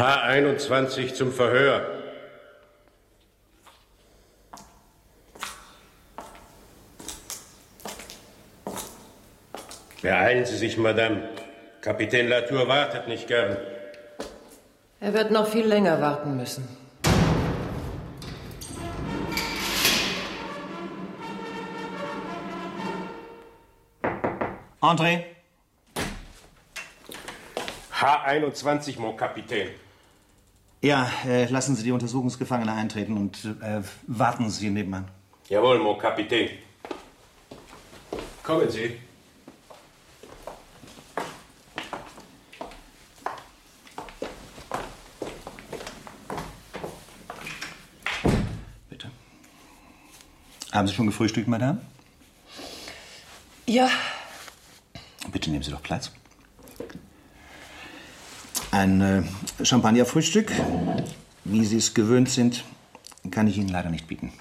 H21 zum Verhör. Beeilen Sie sich, Madame. Kapitän Latour wartet nicht gern. Er wird noch viel länger warten müssen. André. H21, mon Kapitän. Ja, lassen Sie die Untersuchungsgefangene eintreten und warten Sie nebenan. Jawohl, mon Kapitän. Kommen Sie. Bitte. Haben Sie schon gefrühstückt, Madame? Ja. Bitte nehmen Sie doch Platz. Ein Champagnerfrühstück, wie Sie es gewöhnt sind, kann ich Ihnen leider nicht bieten.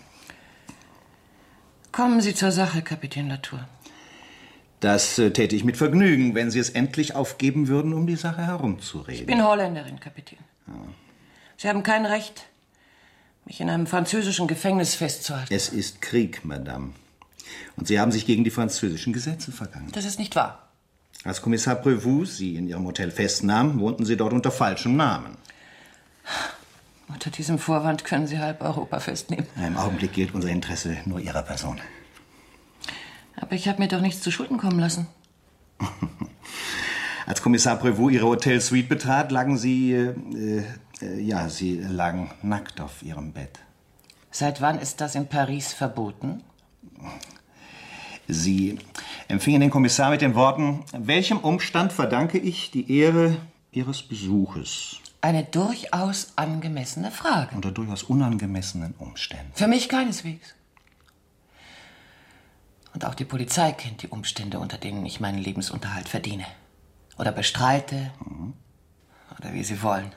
Kommen Sie zur Sache, Kapitän Latour. Das täte ich mit Vergnügen, wenn Sie es endlich aufgeben würden, um die Sache herumzureden. Ich bin Holländerin, Kapitän. Ja. Sie haben kein Recht, mich in einem französischen Gefängnis festzuhalten. Es ist Krieg, Madame. Und Sie haben sich gegen die französischen Gesetze vergangen. Das ist nicht wahr. Als Kommissar Prévost Sie in Ihrem Hotel festnahm, wohnten Sie dort unter falschem Namen. Unter diesem Vorwand können Sie halb Europa festnehmen. Im Augenblick gilt unser Interesse nur Ihrer Person. Aber ich habe mir doch nichts zu Schulden kommen lassen. Als Kommissar Prévost Ihre Hotelsuite betrat, lagen Sie... Sie lagen nackt auf Ihrem Bett. Seit wann ist das in Paris verboten? Sie empfingen den Kommissar mit den Worten: Welchem Umstand verdanke ich die Ehre Ihres Besuches? Eine durchaus angemessene Frage. Unter durchaus unangemessenen Umständen. Für mich keineswegs. Und auch die Polizei kennt die Umstände, unter denen ich meinen Lebensunterhalt verdiene. Oder bestreite. Oder wie Sie wollen.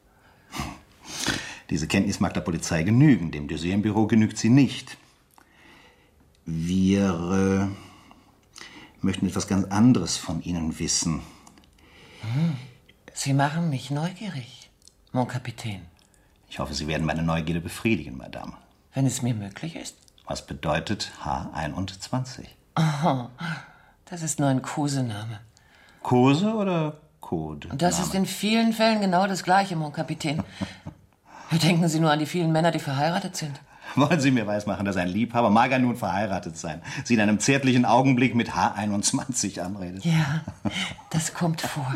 Diese Kenntnis mag der Polizei genügen. Dem Dossier im Büro genügt sie nicht. Wir möchten etwas ganz anderes von Ihnen wissen. Sie machen mich neugierig, mon Kapitän. Ich hoffe, Sie werden meine Neugierde befriedigen, Madame. Wenn es mir möglich ist. Was bedeutet H21? Oh, das ist nur ein Kosename. Kose oder Code? Das ist in vielen Fällen genau das Gleiche, mon Kapitän. Denken Sie nur an die vielen Männer, die verheiratet sind. Wollen Sie mir weismachen, dass ein Liebhaber mag er nun verheiratet sein, Sie in einem zärtlichen Augenblick mit H21 anredet? Ja, das kommt vor.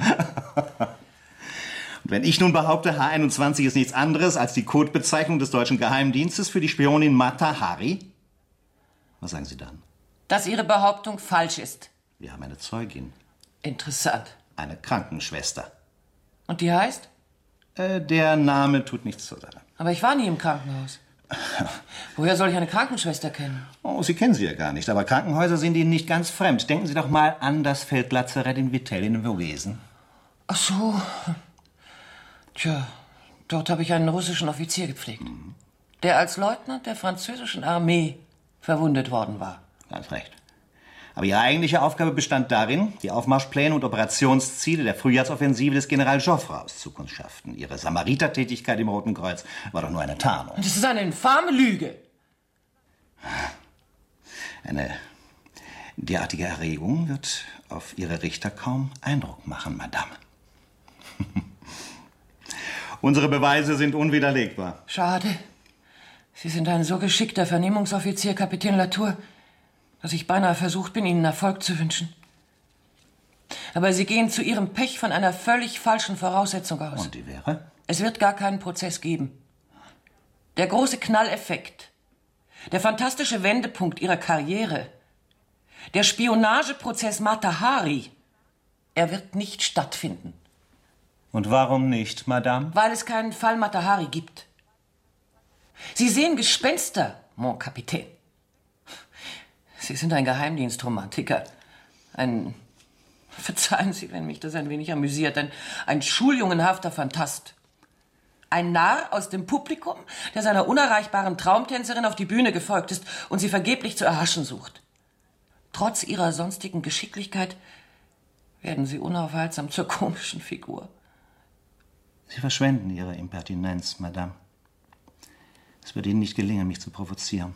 Und wenn ich nun behaupte, H21 ist nichts anderes als die Codebezeichnung des deutschen Geheimdienstes für die Spionin Mata Hari, was sagen Sie dann? Dass Ihre Behauptung falsch ist. Wir haben eine Zeugin. Interessant. Eine Krankenschwester. Und die heißt? Der Name tut nichts zur Sache. Aber ich war nie im Krankenhaus. Woher soll ich eine Krankenschwester kennen? Oh, Sie kennen sie ja gar nicht, aber Krankenhäuser sind Ihnen nicht ganz fremd. Denken Sie doch mal an das Feldlazarett in Vittel in den Vogesen. Ach so. Tja, dort habe ich einen russischen Offizier gepflegt. Der als Leutnant der französischen Armee verwundet worden war. Ganz recht. Aber Ihre eigentliche Aufgabe bestand darin, die Aufmarschpläne und Operationsziele der Frühjahrsoffensive des General Joffre auszukundschaften. Ihre Samaritertätigkeit im Roten Kreuz war doch nur eine Tarnung. Das ist eine infame Lüge. Eine derartige Erregung wird auf Ihre Richter kaum Eindruck machen, Madame. Unsere Beweise sind unwiderlegbar. Schade. Sie sind ein so geschickter Vernehmungsoffizier, Kapitän Latour, dass ich beinahe versucht bin, Ihnen Erfolg zu wünschen. Aber Sie gehen zu Ihrem Pech von einer völlig falschen Voraussetzung aus. Und die wäre? Es wird gar keinen Prozess geben. Der große Knalleffekt, der fantastische Wendepunkt Ihrer Karriere, der Spionageprozess Mata Hari, er wird nicht stattfinden. Und warum nicht, Madame? Weil es keinen Fall Mata Hari gibt. Sie sehen Gespenster, mon Kapitän. Sie sind ein Geheimdienstromantiker. Verzeihen Sie, wenn mich das ein wenig amüsiert, ein schuljungenhafter Phantast. Ein Narr aus dem Publikum, der seiner unerreichbaren Traumtänzerin auf die Bühne gefolgt ist und sie vergeblich zu erhaschen sucht. Trotz ihrer sonstigen Geschicklichkeit werden Sie unaufhaltsam zur komischen Figur. Sie verschwenden Ihre Impertinenz, Madame. Es wird Ihnen nicht gelingen, mich zu provozieren.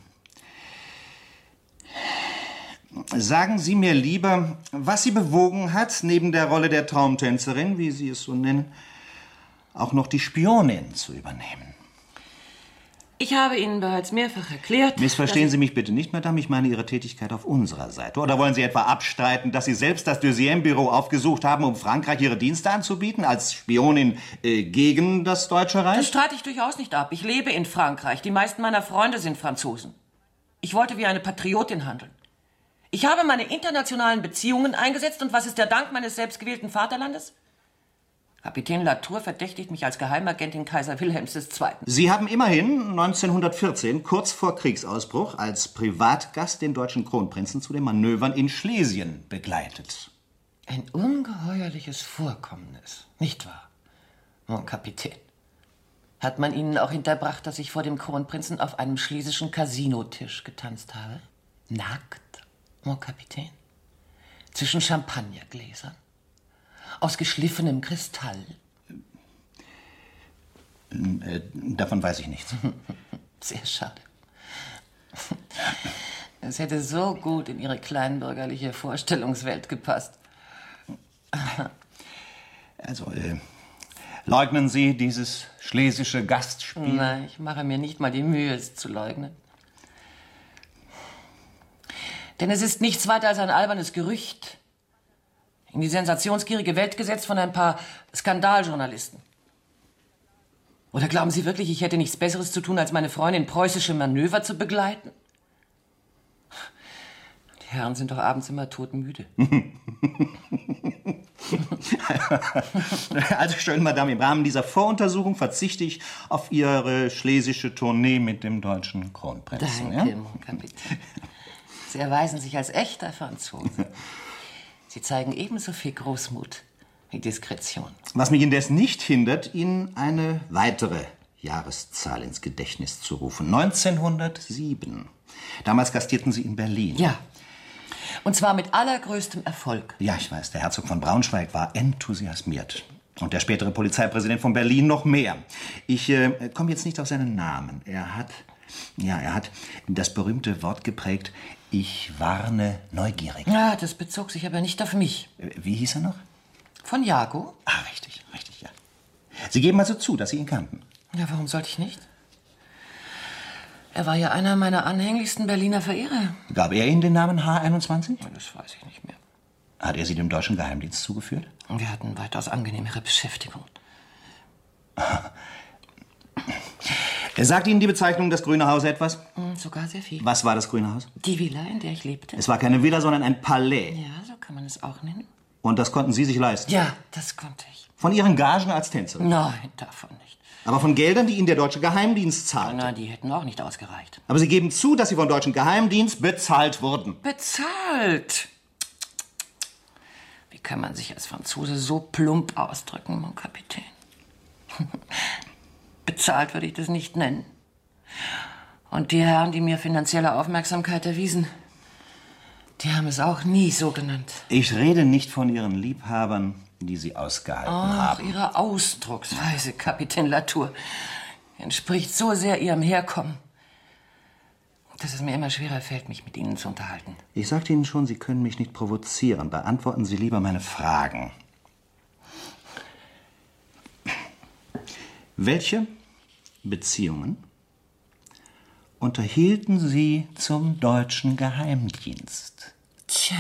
Sagen Sie mir lieber, was Sie bewogen hat, neben der Rolle der Traumtänzerin, wie Sie es so nennen, auch noch die Spionin zu übernehmen. Ich habe Ihnen bereits mehrfach erklärt... Missverstehen Sie mich bitte nicht, Madame. Ich meine Ihre Tätigkeit auf unserer Seite. Oder wollen Sie etwa abstreiten, dass Sie selbst das Deuxième-Büro aufgesucht haben, um Frankreich Ihre Dienste anzubieten, als Spionin gegen das Deutsche Reich? Das streite ich durchaus nicht ab. Ich lebe in Frankreich. Die meisten meiner Freunde sind Franzosen. Ich wollte wie eine Patriotin handeln. Ich habe meine internationalen Beziehungen eingesetzt. Und was ist der Dank meines selbstgewählten Vaterlandes? Kapitän Latour verdächtigt mich als Geheimagentin Kaiser Wilhelms II. Sie haben immerhin 1914, kurz vor Kriegsausbruch, als Privatgast den deutschen Kronprinzen zu den Manövern in Schlesien begleitet. Ein ungeheuerliches Vorkommnis, nicht wahr, mon Kapitän? Hat man Ihnen auch hinterbracht, dass ich vor dem Kronprinzen auf einem schlesischen Casinotisch getanzt habe? Nackt, mon Kapitän? Zwischen Champagnergläsern? Aus geschliffenem Kristall? Davon weiß ich nichts. Sehr schade. Es hätte so gut in Ihre kleinbürgerliche Vorstellungswelt gepasst. Also, leugnen Sie dieses schlesische Gastspiel? Nein, ich mache mir nicht mal die Mühe, es zu leugnen. Denn es ist nichts weiter als ein albernes Gerücht. In die sensationsgierige Welt gesetzt von ein paar Skandaljournalisten. Oder glauben Sie wirklich, ich hätte nichts Besseres zu tun, als meine Freundin preußische Manöver zu begleiten? Die Herren sind doch abends immer todmüde. Also schön, Madame, im Rahmen dieser Voruntersuchung verzichte ich auf Ihre schlesische Tournee mit dem deutschen Kronprinzen. Danke, mon Kapitän. Sie erweisen sich als echter Franzose. Sie zeigen ebenso viel Großmut wie Diskretion. Was mich indes nicht hindert, Ihnen eine weitere Jahreszahl ins Gedächtnis zu rufen. 1907. Damals gastierten Sie in Berlin. Ja. Und zwar mit allergrößtem Erfolg. Ja, ich weiß, der Herzog von Braunschweig war enthusiasmiert. Und der spätere Polizeipräsident von Berlin noch mehr. Ich komme jetzt nicht auf seinen Namen. Er hat das berühmte Wort geprägt: Ich warne neugierig. Ja, das bezog sich aber nicht auf mich. Wie hieß er noch? Von Jago? Ah, richtig, ja. Sie geben also zu, dass Sie ihn kannten? Ja, warum sollte ich nicht? Er war ja einer meiner anhänglichsten Berliner Verehrer. Gab er Ihnen den Namen H21? Ja, das weiß ich nicht mehr. Hat er Sie dem deutschen Geheimdienst zugeführt? Und wir hatten weitaus angenehmere Beschäftigung. Sagt Ihnen die Bezeichnung das Grüne Haus etwas? Sogar sehr viel. Was war das Grüne Haus? Die Villa, in der ich lebte. Es war keine Villa, sondern ein Palais. Ja, so kann man es auch nennen. Und das konnten Sie sich leisten? Ja, das konnte ich. Von Ihren Gagen als Tänzerin? Nein, davon nicht. Aber von Geldern, die Ihnen der deutsche Geheimdienst zahlte? Na, die hätten auch nicht ausgereicht. Aber Sie geben zu, dass Sie vom deutschen Geheimdienst bezahlt wurden. Bezahlt? Wie kann man sich als Franzose so plump ausdrücken, mon Kapitän? Bezahlt würde ich das nicht nennen. Und die Herren, die mir finanzielle Aufmerksamkeit erwiesen, die haben es auch nie so genannt. Ich rede nicht von Ihren Liebhabern, die Sie ausgehalten haben. Ihre Ausdrucksweise, Kapitän Latour, entspricht so sehr Ihrem Herkommen, dass es mir immer schwerer fällt, mich mit Ihnen zu unterhalten. Ich sagte Ihnen schon, Sie können mich nicht provozieren. Beantworten Sie lieber meine Fragen. Welche Beziehungen unterhielten Sie zum deutschen Geheimdienst? Tja,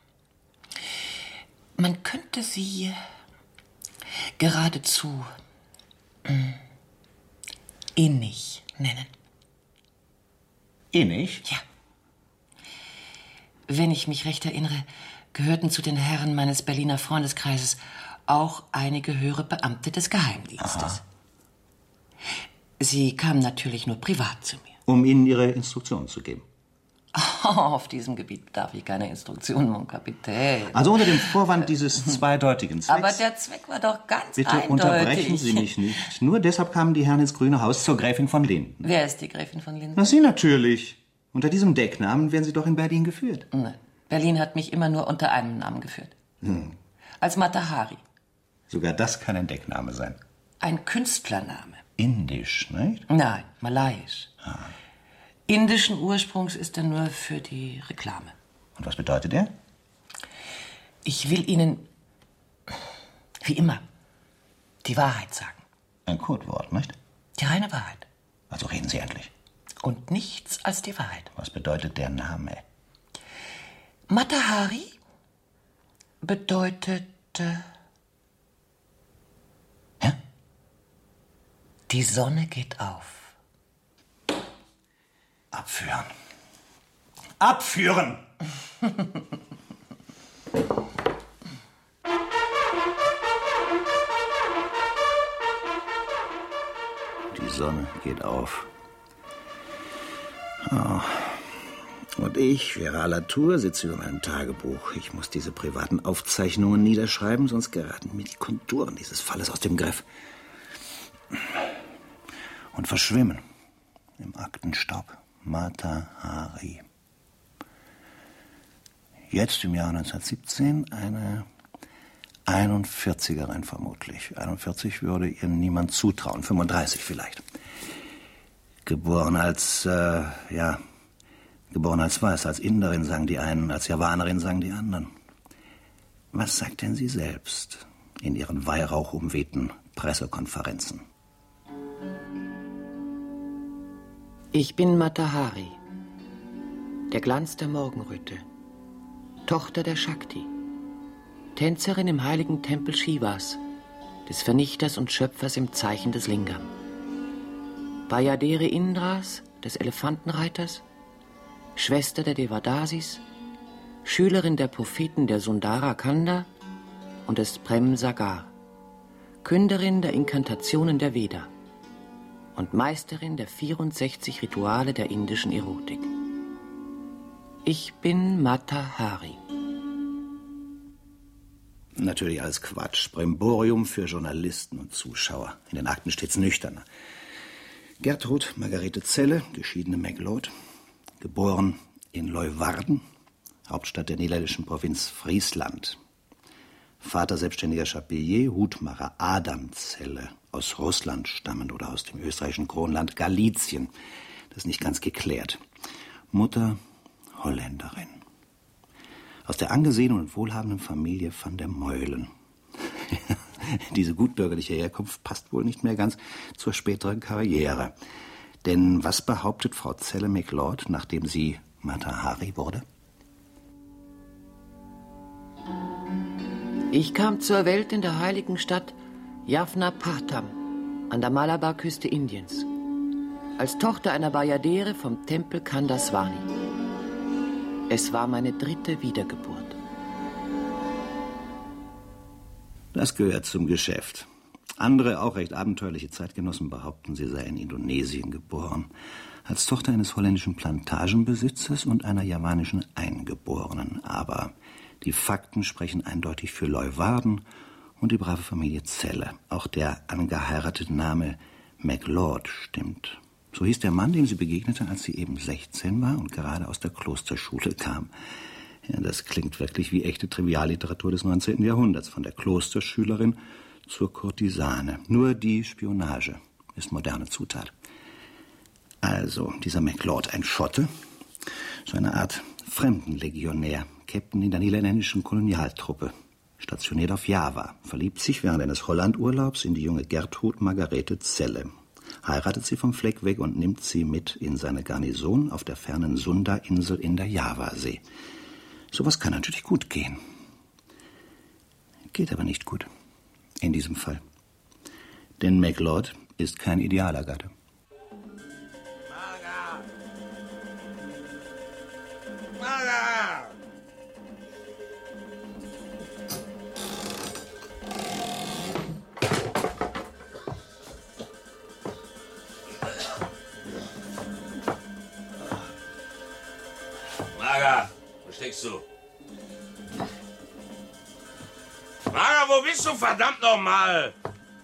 man könnte sie geradezu innig nennen. Innig? Ja. Wenn ich mich recht erinnere, gehörten zu den Herren meines Berliner Freundeskreises auch einige höhere Beamte des Geheimdienstes. Aha. Sie kamen natürlich nur privat zu mir. Um Ihnen Ihre Instruktionen zu geben. Auf diesem Gebiet bedarf ich keiner Instruktion, mon Kapitän. Also unter dem Vorwand dieses zweideutigen Zwecks. Aber der Zweck war doch ganz Bitte eindeutig. unterbrechen Sie mich nicht. Nur deshalb kamen die Herren ins Grüne Haus zur Gräfin von Linden. Wer ist die Gräfin von Linden? Na, Sie natürlich. Unter diesem Decknamen werden Sie doch in Berlin geführt. Nein, Berlin hat mich immer nur unter einem Namen geführt. Als Mata Hari. Sogar das kann ein Deckname sein. ein Künstlername. Indisch, nicht? Nein, malayisch. Indischen Ursprungs ist er nur für die Reklame. Und was bedeutet er? Ich will Ihnen, wie immer, die Wahrheit sagen. Ein Codewort, nicht? Die reine Wahrheit. Also reden Sie endlich. Und nichts als die Wahrheit. Was bedeutet der Name? Mata-Hari bedeutet... Ja? Die Sonne geht auf. Abführen. Abführen! Die Sonne geht auf. Oh. Und ich, Vera Latour, sitze über meinem Tagebuch. Ich muss diese privaten Aufzeichnungen niederschreiben, sonst geraten mir die Konturen dieses Falles aus dem Griff. Und verschwimmen im Aktenstaub. Mata-Hari. Jetzt im Jahr 1917 eine 41erin vermutlich. 41 würde ihr niemand zutrauen, 35 vielleicht. Geboren als Weiß, als Inderin sagen die einen, als Javanerin sagen die anderen. Was sagt denn sie selbst in ihren weihrauchumwehten Pressekonferenzen? Ich bin Mata-Hari, der Glanz der Morgenröte, Tochter der Shakti, Tänzerin im heiligen Tempel Shivas, des Vernichters und Schöpfers im Zeichen des Lingam. Bayadere Indras, des Elefantenreiters, Schwester der Devadasis, Schülerin der Propheten der Sundara Kanda und des Prem Sagar, Künderin der Inkantationen der Veda und Meisterin der 64 Rituale der indischen Erotik. Ich bin Mata-Hari. Natürlich alles Quatsch. Brimborium für Journalisten und Zuschauer. In den Akten steht's nüchterner. Gertrud Margarete Zelle, geschiedene MacLeod, geboren in Leeuwarden, Hauptstadt der niederländischen Provinz Friesland. Vater selbstständiger Chapelier, Hutmacher Adam Zelle, aus Russland stammend oder aus dem österreichischen Kronland Galizien. Das ist nicht ganz geklärt. Mutter Holländerin. Aus der angesehenen und wohlhabenden Familie van der Meulen. Diese gutbürgerliche Herkunft passt wohl nicht mehr ganz zur späteren Karriere. Denn was behauptet Frau Zelle MacLeod, nachdem sie Mata-Hari wurde? Ich kam zur Welt in der heiligen Stadt Jaffna-Patham an der Malabarküste Indiens, als Tochter einer Bayadere vom Tempel Kandaswani. Es war meine 3. Wiedergeburt. Das gehört zum Geschäft. Andere, auch recht abenteuerliche Zeitgenossen behaupten, sie sei in Indonesien geboren, als Tochter eines holländischen Plantagenbesitzers und einer javanischen Eingeborenen. Aber die Fakten sprechen eindeutig für Leeuwarden und die brave Familie Zelle. Auch der angeheiratete Name MacLeod stimmt. So hieß der Mann, dem sie begegnete, als sie eben 16 war und gerade aus der Klosterschule kam. Ja, das klingt wirklich wie echte Trivialliteratur des 19. Jahrhunderts, von der Klosterschülerin zur Kurtisane. Nur die Spionage ist moderne Zutat. Also, dieser MacLeod, ein Schotte, so eine Art Fremdenlegionär, Captain in der niederländischen Kolonialtruppe, stationiert auf Java, verliebt sich während eines Hollandurlaubs in die junge Gertrud Margarete Zelle, heiratet sie vom Fleck weg und nimmt sie mit in seine Garnison auf der fernen Sunda-Insel in der Javasee. Sowas kann natürlich gut gehen. Geht aber nicht gut. In diesem Fall. Denn MacLeod ist kein idealer Gatte. Marga! Marga, wo steckst du? Marga, wo bist du, verdammt nochmal?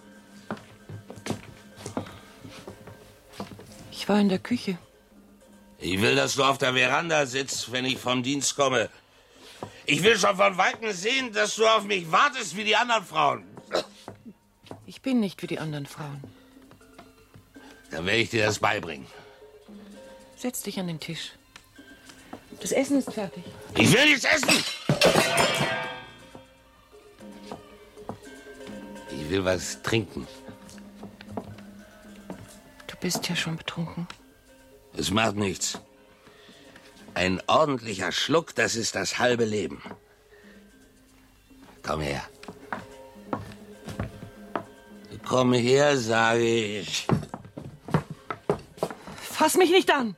Ich war in der Küche. Ich will, dass du auf der Veranda sitzt, wenn ich vom Dienst komme. Ich will schon von Weitem sehen, dass du auf mich wartest wie die anderen Frauen. Ich bin nicht wie die anderen Frauen. Dann werde ich dir das beibringen. Setz dich an den Tisch. Das Essen ist fertig. Ich will nichts essen! Ich will was trinken. Du bist ja schon betrunken. Es macht nichts. Ein ordentlicher Schluck, das ist das halbe Leben. Komm her. Komm her, sage ich. Fass mich nicht an!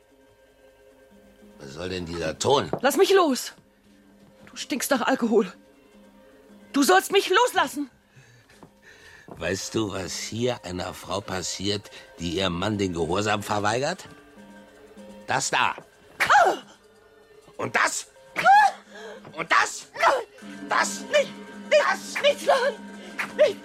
Was soll denn dieser Ton? Lass mich los! Du stinkst nach Alkohol. Du sollst mich loslassen! Weißt du, was hier einer Frau passiert, die ihrem Mann den Gehorsam verweigert? Das da. Und das. Und das. Das. Nicht. Das. Nichts machen! Nicht!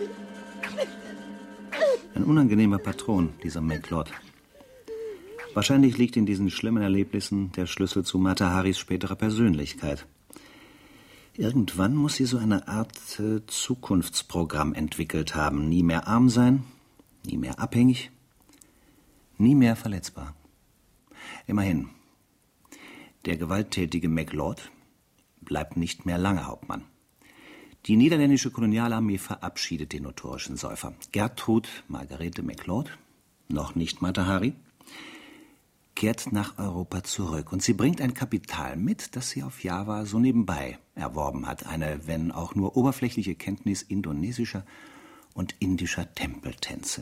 Ein unangenehmer Patron, dieser McLeod. Wahrscheinlich liegt in diesen schlimmen Erlebnissen der Schlüssel zu Mata Haris späterer Persönlichkeit. Irgendwann muss sie so eine Art Zukunftsprogramm entwickelt haben. Nie mehr arm sein, nie mehr abhängig, nie mehr verletzbar. Immerhin, der gewalttätige McLeod bleibt nicht mehr lange Hauptmann. Die niederländische Kolonialarmee verabschiedet den notorischen Säufer. Gertrud Margarete McLeod, noch nicht Mata Hari, kehrt nach Europa zurück. Und sie bringt ein Kapital mit, das sie auf Java so nebenbei erworben hat. Eine, wenn auch nur oberflächliche Kenntnis indonesischer und indischer Tempeltänze.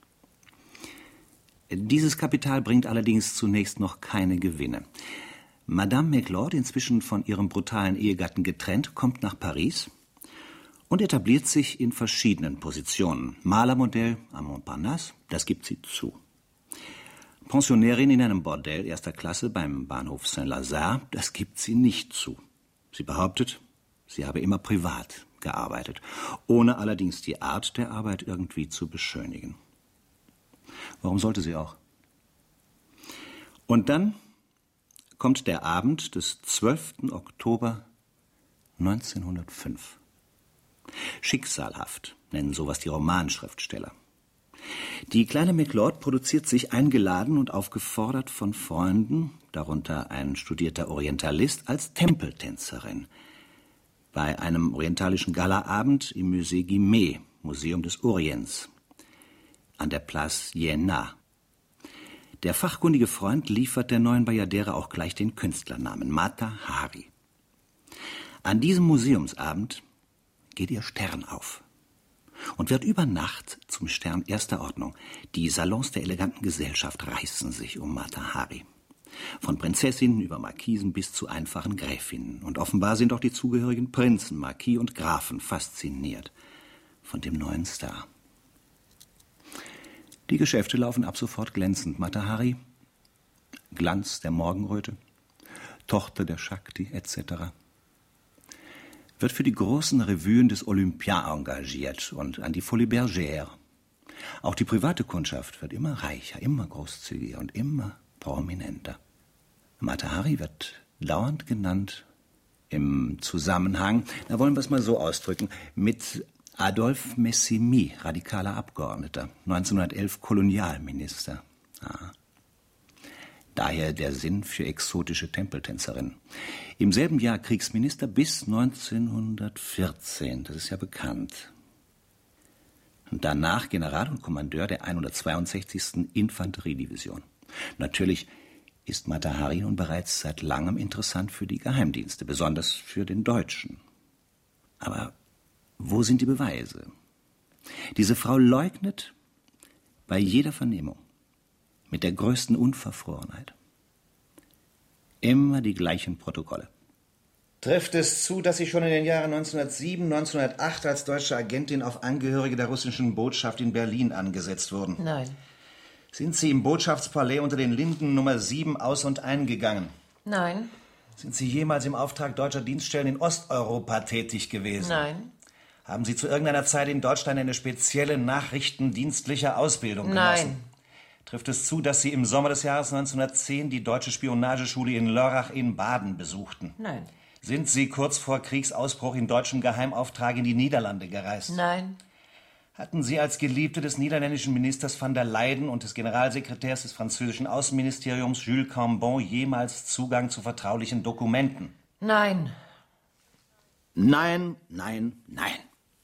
Dieses Kapital bringt allerdings zunächst noch keine Gewinne. Madame McLeod, inzwischen von ihrem brutalen Ehegatten getrennt, kommt nach Paris und etabliert sich in verschiedenen Positionen. Malermodell am Montparnasse, das gibt sie zu. Pensionärin in einem Bordell erster Klasse beim Bahnhof Saint-Lazare, das gibt sie nicht zu. Sie behauptet, sie habe immer privat gearbeitet, ohne allerdings die Art der Arbeit irgendwie zu beschönigen. Warum sollte sie auch? Und dann kommt der Abend des 12. Oktober 1905. Schicksalhaft nennen sowas die Romanschriftsteller. Die kleine McLeod produziert sich eingeladen und aufgefordert von Freunden, darunter ein studierter Orientalist, als Tempeltänzerin bei einem orientalischen Galaabend im Musée Guimet, Museum des Orients, an der Place Iéna. Der fachkundige Freund liefert der neuen Bajadere auch gleich den Künstlernamen Mata Hari. An diesem Museumsabend geht ihr Stern auf und wird über Nacht zum Stern erster Ordnung. Die Salons der eleganten Gesellschaft reißen sich um Mata Hari. Von Prinzessinnen über Marquisen bis zu einfachen Gräfinnen. Und offenbar sind auch die zugehörigen Prinzen, Marquis und Grafen fasziniert von dem neuen Star. Die Geschäfte laufen ab sofort glänzend. Mata Hari, Glanz der Morgenröte, Tochter der Shakti etc., wird für die großen Revuen des Olympia engagiert und an die Folies Bergère. Auch die private Kundschaft wird immer reicher, immer großzügiger und immer prominenter. Mata Hari wird dauernd genannt im Zusammenhang, da wollen wir es mal so ausdrücken, mit Adolphe Messimy, radikaler Abgeordneter, 1911 Kolonialminister. Daher der Sinn für exotische Tempeltänzerinnen. Im selben Jahr Kriegsminister bis 1914, das ist ja bekannt. Und danach General und Kommandeur der 162. Infanteriedivision. Natürlich ist Mata Hari nun bereits seit langem interessant für die Geheimdienste, besonders für den Deutschen. Aber wo sind die Beweise? Diese Frau leugnet bei jeder Vernehmung mit der größten Unverfrorenheit. Immer die gleichen Protokolle. Trifft es zu, dass Sie schon in den Jahren 1907, 1908 als deutsche Agentin auf Angehörige der russischen Botschaft in Berlin angesetzt wurden? Nein. Sind Sie im Botschaftspalais unter den Linden Nummer 7 aus- und eingegangen? Nein. Sind Sie jemals im Auftrag deutscher Dienststellen in Osteuropa tätig gewesen? Nein. Haben Sie zu irgendeiner Zeit in Deutschland eine spezielle nachrichtendienstliche Ausbildung genossen? Nein. Trifft es zu, dass Sie im Sommer des Jahres 1910 die deutsche Spionageschule in Lörrach in Baden besuchten? Nein. Sind Sie kurz vor Kriegsausbruch in deutschem Geheimauftrag in die Niederlande gereist? Nein. Hatten Sie als Geliebte des niederländischen Ministers van der Leyden und des Generalsekretärs des französischen Außenministeriums Jules Cambon jemals Zugang zu vertraulichen Dokumenten? Nein. Nein, nein, nein.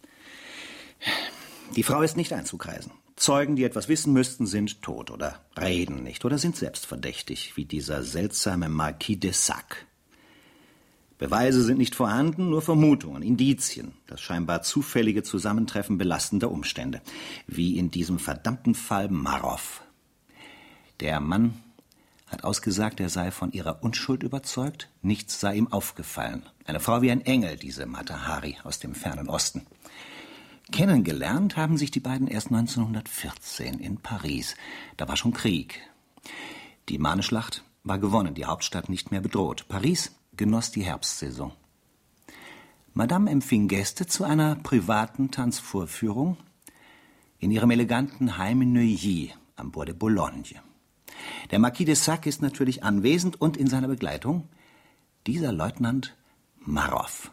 Die Frau ist nicht einzukreisen. Zeugen, die etwas wissen müssten, sind tot oder reden nicht oder sind selbst verdächtig, wie dieser seltsame Marquis de Sac. Beweise sind nicht vorhanden, nur Vermutungen, Indizien, das scheinbar zufällige Zusammentreffen belastender Umstände, wie in diesem verdammten Fall Marow. Der Mann hat ausgesagt, er sei von ihrer Unschuld überzeugt, nichts sei ihm aufgefallen. Eine Frau wie ein Engel, diese Mata Hari aus dem fernen Osten. Kennengelernt haben sich die beiden erst 1914 in Paris. Da war schon Krieg. Die Marneschlacht war gewonnen, die Hauptstadt nicht mehr bedroht. Paris genoss die Herbstsaison. Madame empfing Gäste zu einer privaten Tanzvorführung in ihrem eleganten Heim in Neuilly am Bois de Boulogne. Der Marquis de Sac ist natürlich anwesend und in seiner Begleitung dieser Leutnant Marow.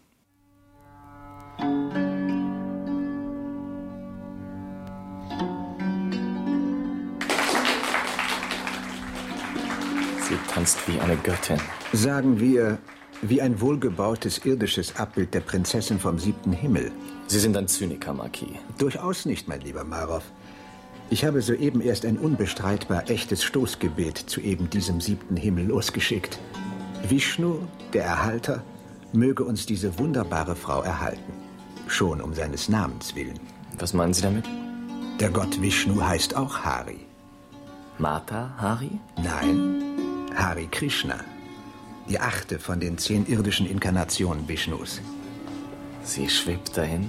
Sie tanzt wie eine Göttin. Sagen wir, wie ein wohlgebautes irdisches Abbild der Prinzessin vom 7. Himmel. Sie sind ein Zyniker, Marquis. Durchaus nicht, mein lieber Marow. Ich habe soeben erst ein unbestreitbar echtes Stoßgebet zu eben diesem 7. Himmel losgeschickt. Vishnu, der Erhalter, möge uns diese wunderbare Frau erhalten. Schon um seines Namens willen. Was meinen Sie damit? Der Gott Vishnu heißt auch Hari. Mata Hari? Nein, Hari Krishna. Die 8. von den 10 irdischen Inkarnationen Vishnus. Sie schwebt dahin,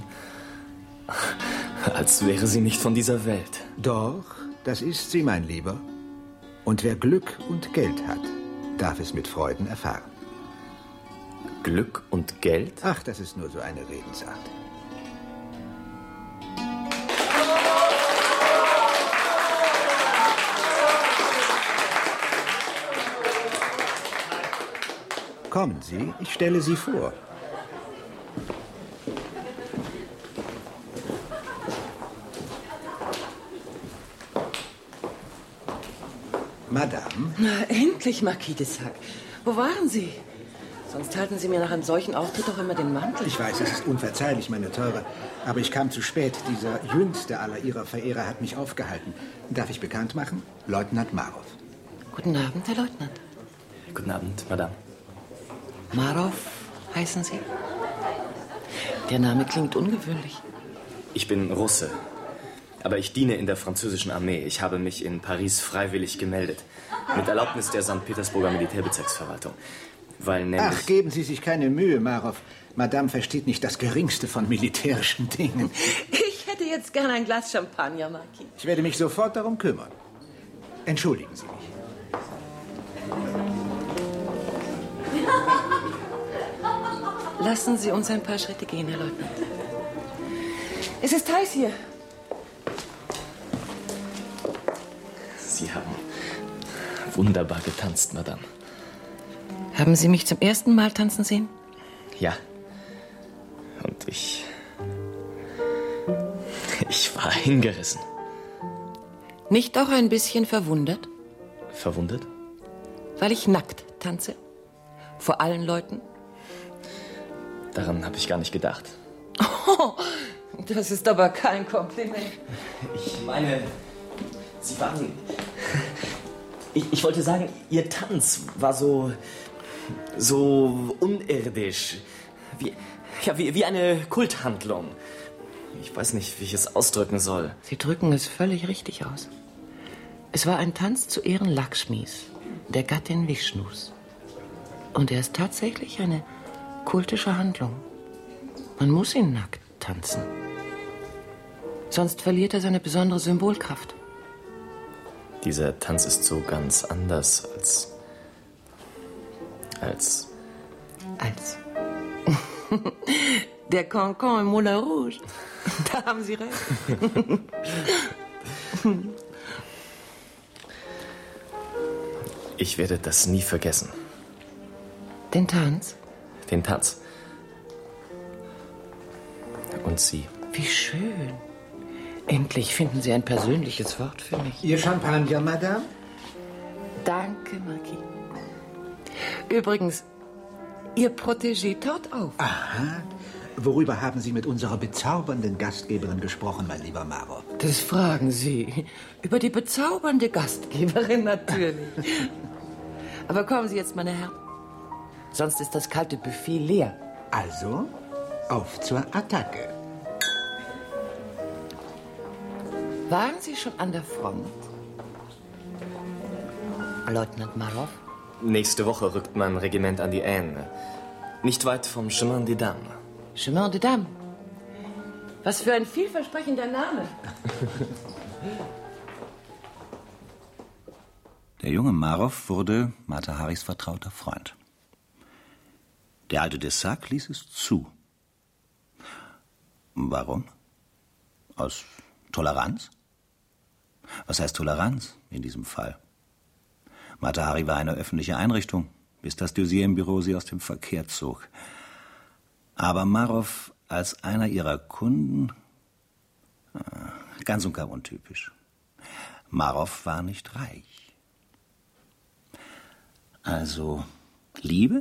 als wäre sie nicht von dieser Welt. Doch, das ist sie, mein Lieber. Und wer Glück und Geld hat, darf es mit Freuden erfahren. Glück und Geld? Ach, das ist nur so eine Redensart. Kommen Sie, ich stelle Sie vor. Madame? Na, endlich, Marquis de Sac. Wo waren Sie? Sonst halten Sie mir nach einem solchen Auftritt doch immer den Mantel. Ich weiß, es ist unverzeihlich, meine Teure. Aber ich kam zu spät. Dieser jüngste aller Ihrer Verehrer hat mich aufgehalten. Darf ich bekannt machen? Leutnant Marow. Guten Abend, Herr Leutnant. Guten Abend, Madame. Marow heißen Sie? Der Name klingt ungewöhnlich. Ich bin Russe. Aber ich diene in der französischen Armee. Ich habe mich in Paris freiwillig gemeldet. Mit Erlaubnis der St. Petersburger Militärbezirksverwaltung. Weil nämlich... Ach, geben Sie sich keine Mühe, Marow. Madame versteht nicht das Geringste von militärischen Dingen. Ich hätte jetzt gern ein Glas Champagner, Marquis. Ich werde mich sofort darum kümmern. Entschuldigen Sie mich. Lassen Sie uns ein paar Schritte gehen, Herr Leutnant. Es ist heiß hier. Sie haben wunderbar getanzt, Madame. Haben Sie mich zum ersten Mal tanzen sehen? Ja. Und ich war hingerissen. Nicht auch ein bisschen verwundert? Verwundert? Weil ich nackt tanze? Vor allen Leuten? Daran habe ich gar nicht gedacht. Oh, das ist aber kein Kompliment. Ich meine, Sie waren... Ich wollte sagen, Ihr Tanz war so unirdisch. Wie eine Kulthandlung. Ich weiß nicht, wie ich es ausdrücken soll. Sie drücken es völlig richtig aus. Es war ein Tanz zu Ehren Lakshmis, der Gattin Vishnus. Und er ist tatsächlich eine kultische Handlung. Man muss ihn nackt tanzen. Sonst verliert er seine besondere Symbolkraft. Dieser Tanz ist so ganz anders als... Der Cancan im Moulin Rouge. Da haben Sie recht. Ich werde das nie vergessen. Den Tanz? Den Tanz. Und Sie. Wie schön. Endlich finden Sie ein persönliches Wort für mich. Ihr Champagner, Madame? Danke, Marquis. Übrigens, Ihr Protégé taut auf. Aha. Worüber haben Sie mit unserer bezaubernden Gastgeberin gesprochen, mein lieber Marov? Das fragen Sie. Über die bezaubernde Gastgeberin natürlich. Aber kommen Sie jetzt, meine Herren. Sonst ist das kalte Buffet leer. Also, auf zur Attacke. Waren Sie schon an der Front, Leutnant Marov? Nächste Woche rückt mein Regiment an die Aisne. Nicht weit vom Chemin des Dames. Chemin des Dames. Was für ein vielversprechender Name. Der junge Marov wurde Mata Haris vertrauter Freund. Der alte Dessac ließ es zu. Warum? Aus Toleranz? Was heißt Toleranz in diesem Fall? Mata Hari war eine öffentliche Einrichtung, bis das Deuxième-Büro sie aus dem Verkehr zog. Aber Marov als einer ihrer Kunden, ganz und gar untypisch. Marov war nicht reich. Also Liebe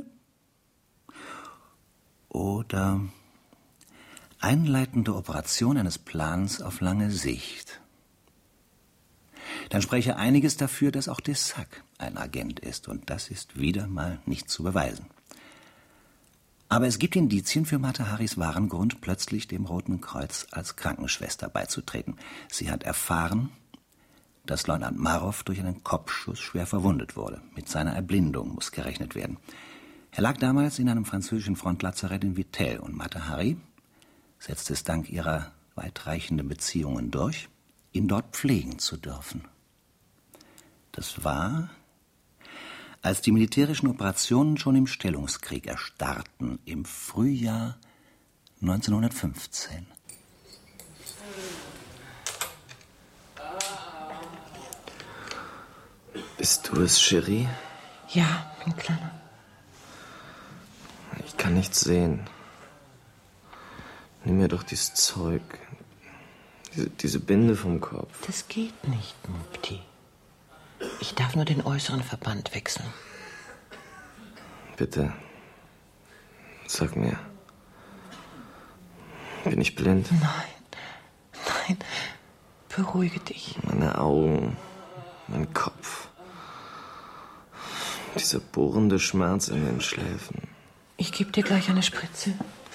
oder einleitende Operation eines Plans auf lange Sicht. Dann spreche einiges dafür, dass auch Dessac ein Agent ist, und das ist wieder mal nicht zu beweisen. Aber es gibt Indizien für Mata Haris wahren Grund, plötzlich dem Roten Kreuz als Krankenschwester beizutreten. Sie hat erfahren, dass Leutnant Marov durch einen Kopfschuss schwer verwundet wurde. Mit seiner Erblindung muss gerechnet werden. Er lag damals in einem französischen Frontlazarett in Vittel, und Mata Hari setzte es dank ihrer weitreichenden Beziehungen durch, ihn dort pflegen zu dürfen. Das war, als die militärischen Operationen schon im Stellungskrieg erstarrten, im Frühjahr 1915. Bist du es, Chérie? Ja, mein Kleiner. Ich kann nichts sehen. Nimm mir doch dieses Zeug. Diese Binde vom Kopf. Das geht nicht, mon petit. Ich darf nur den äußeren Verband wechseln. Bitte. Sag mir. Bin ich blind? Nein. Beruhige dich. Meine Augen, mein Kopf. Dieser bohrende Schmerz in den Schläfen. Ich gebe dir gleich eine Spritze.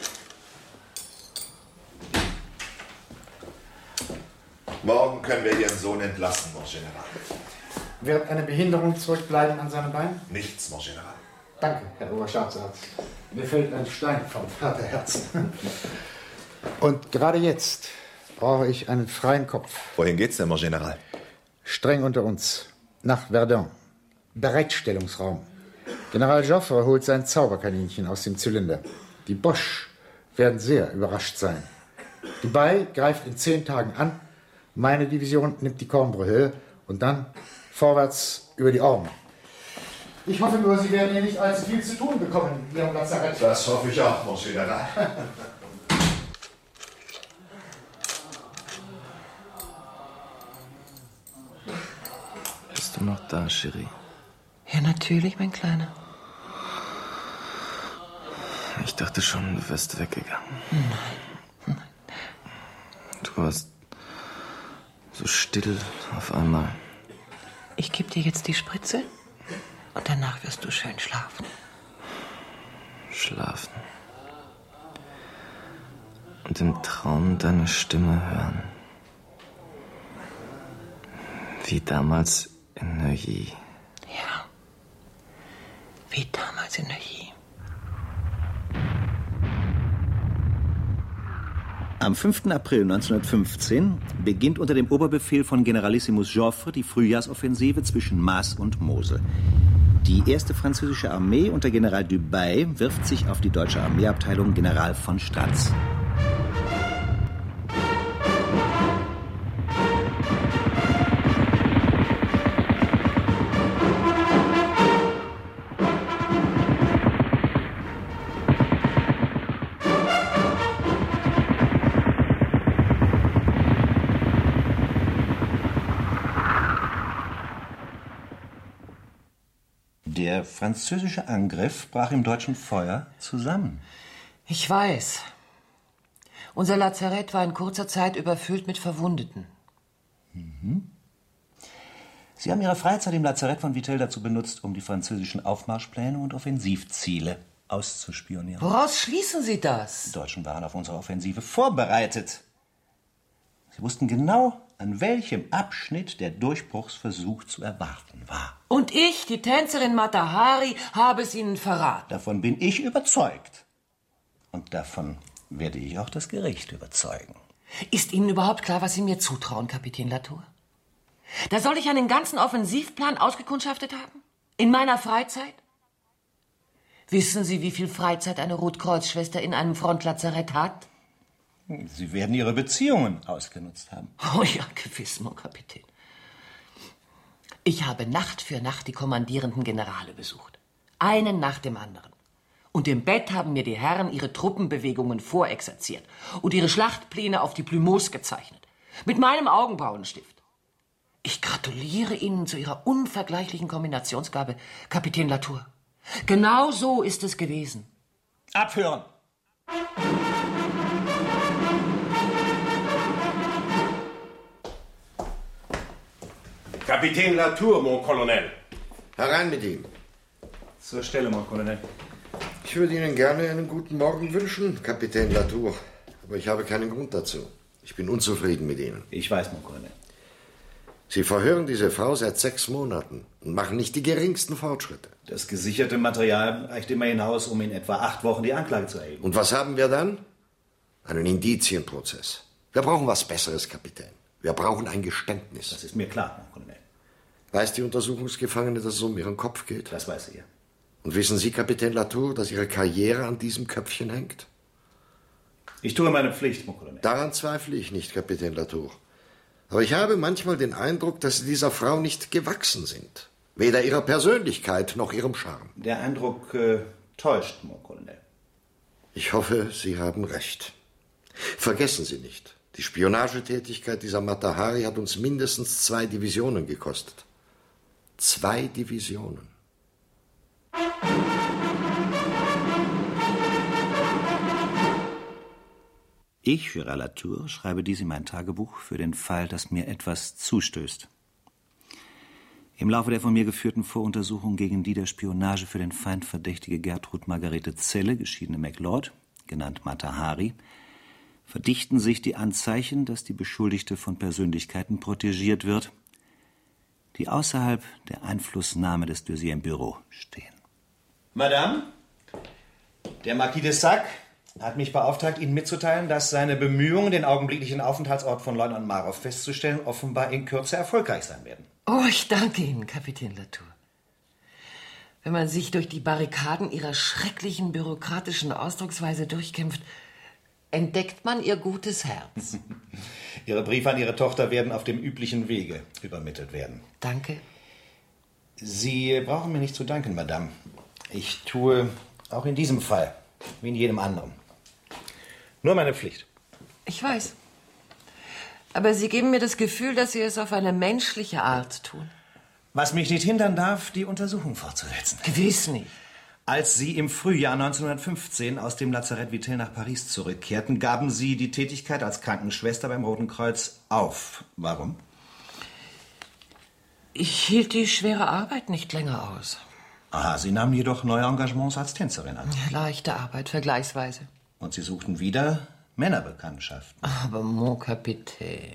Morgen können wir Ihren Sohn entlassen, Mon General. Wird eine Behinderung zurückbleiben an seinem Bein? Nichts, Mon General. Danke, Herr Oberstabsarzt. Mir fällt ein Stein vom Vaterherzen. Und gerade jetzt brauche ich einen freien Kopf. Wohin geht's denn, Mon General? Streng unter uns. Nach Verdun. Bereitstellungsraum. General Joffre holt sein Zauberkaninchen aus dem Zylinder. Die Boche werden sehr überrascht sein. Dubai greift in 10 Tagen an. Meine Division nimmt die Cambrai-Höhe und dann vorwärts über die Orme. Ich hoffe nur, Sie werden hier nicht allzu viel zu tun bekommen in Ihrem Lazarett. Das hoffe ich auch, Mon General. Bist du noch da, Chérie? Ja, natürlich, mein Kleiner. Ich dachte schon, du wärst weggegangen. Nein. Du warst so still auf einmal. Ich gebe dir jetzt die Spritze und danach wirst du schön schlafen. Schlafen. Und im Traum deine Stimme hören. Wie damals in Neuilly. Ja, wie damals in Neuilly. Am 5. April 1915 beginnt unter dem Oberbefehl von Generalissimus Joffre die Frühjahrsoffensive zwischen Maas und Mosel. Die erste französische Armee unter General Duby wirft sich auf die deutsche Armeeabteilung General von Stratz. Der französische Angriff brach im deutschen Feuer zusammen. Ich weiß. Unser Lazarett war in kurzer Zeit überfüllt mit Verwundeten. Sie haben Ihre Freizeit im Lazarett von Vittel dazu benutzt, um die französischen Aufmarschpläne und Offensivziele auszuspionieren. Woraus schließen Sie das? Die Deutschen waren auf unsere Offensive vorbereitet. Sie wussten genau, an welchem Abschnitt der Durchbruchsversuch zu erwarten war. Und ich, die Tänzerin Mata Hari, habe es Ihnen verraten. Davon bin ich überzeugt. Und davon werde ich auch das Gericht überzeugen. Ist Ihnen überhaupt klar, was Sie mir zutrauen, Kapitän Latour? Da soll ich einen ganzen Offensivplan ausgekundschaftet haben? In meiner Freizeit? Wissen Sie, wie viel Freizeit eine Rotkreuzschwester in einem Frontlazarett hat? Sie werden Ihre Beziehungen ausgenutzt haben. Oh ja, gewiss, mon Kapitän. Ich habe Nacht für Nacht die kommandierenden Generale besucht. Einen nach dem anderen. Und im Bett haben mir die Herren ihre Truppenbewegungen vorexerziert und ihre Schlachtpläne auf die Plumos gezeichnet. Mit meinem Augenbrauenstift. Ich gratuliere Ihnen zu Ihrer unvergleichlichen Kombinationsgabe, Kapitän Latour. Genau so ist es gewesen. Abführen! Kapitän Latour, mon Colonel. Herein mit ihm. Zur Stelle, mon Colonel. Ich würde Ihnen gerne einen guten Morgen wünschen, Kapitän Latour. Aber ich habe keinen Grund dazu. Ich bin unzufrieden mit Ihnen. Ich weiß, mon Colonel. Sie verhören diese Frau seit 6 Monaten und machen nicht die geringsten Fortschritte. Das gesicherte Material reicht immer hinaus, um in etwa 8 Wochen die Anklage zu erheben. Und was haben wir dann? Einen Indizienprozess. Wir brauchen was Besseres, Kapitän. Wir brauchen ein Geständnis. Das ist mir klar, mon Colonel. Weiß die Untersuchungsgefangene, dass es um ihren Kopf geht? Das weiß sie ja. Und wissen Sie, Kapitän Latour, dass Ihre Karriere an diesem Köpfchen hängt? Ich tue meine Pflicht, mon Colonel. Daran zweifle ich nicht, Kapitän Latour. Aber ich habe manchmal den Eindruck, dass Sie dieser Frau nicht gewachsen sind. Weder ihrer Persönlichkeit noch ihrem Charme. Der Eindruck täuscht, mon Colonel. Ich hoffe, Sie haben recht. Vergessen Sie nicht, die Spionagetätigkeit dieser Mata Hari hat uns mindestens 2 Divisionen gekostet. 2 Divisionen. Ich, Gérard Latour, schreibe dies in mein Tagebuch für den Fall, dass mir etwas zustößt. Im Laufe der von mir geführten Voruntersuchung gegen die der Spionage für den Feind verdächtige Gertrud Margarete Zelle, geschiedene MacLeod, genannt Mata Hari, verdichten sich die Anzeichen, dass die Beschuldigte von Persönlichkeiten protegiert wird, die außerhalb der Einflussnahme des Deuxième Bureau stehen. Madame, der Marquis de Sac hat mich beauftragt, Ihnen mitzuteilen, dass seine Bemühungen, den augenblicklichen Aufenthaltsort von Leutnant Marov festzustellen, offenbar in Kürze erfolgreich sein werden. Oh, ich danke Ihnen, Kapitän Latour. Wenn man sich durch die Barrikaden Ihrer schrecklichen bürokratischen Ausdrucksweise durchkämpft, entdeckt man Ihr gutes Herz. Ihre Briefe an Ihre Tochter werden auf dem üblichen Wege übermittelt werden. Danke. Sie brauchen mir nicht zu danken, Madame. Ich tue auch in diesem Fall, wie in jedem anderen, nur meine Pflicht. Ich weiß. Aber Sie geben mir das Gefühl, dass Sie es auf eine menschliche Art tun. Was mich nicht hindern darf, die Untersuchung fortzusetzen. Gewiss nicht. Als Sie im Frühjahr 1915 aus dem Lazarett Vittel nach Paris zurückkehrten, gaben Sie die Tätigkeit als Krankenschwester beim Roten Kreuz auf. Warum? Ich hielt die schwere Arbeit nicht länger aus. Aha, Sie nahmen jedoch neue Engagements als Tänzerin an. Leichte Arbeit, vergleichsweise. Und Sie suchten wieder Männerbekanntschaften. Aber mon Kapitän.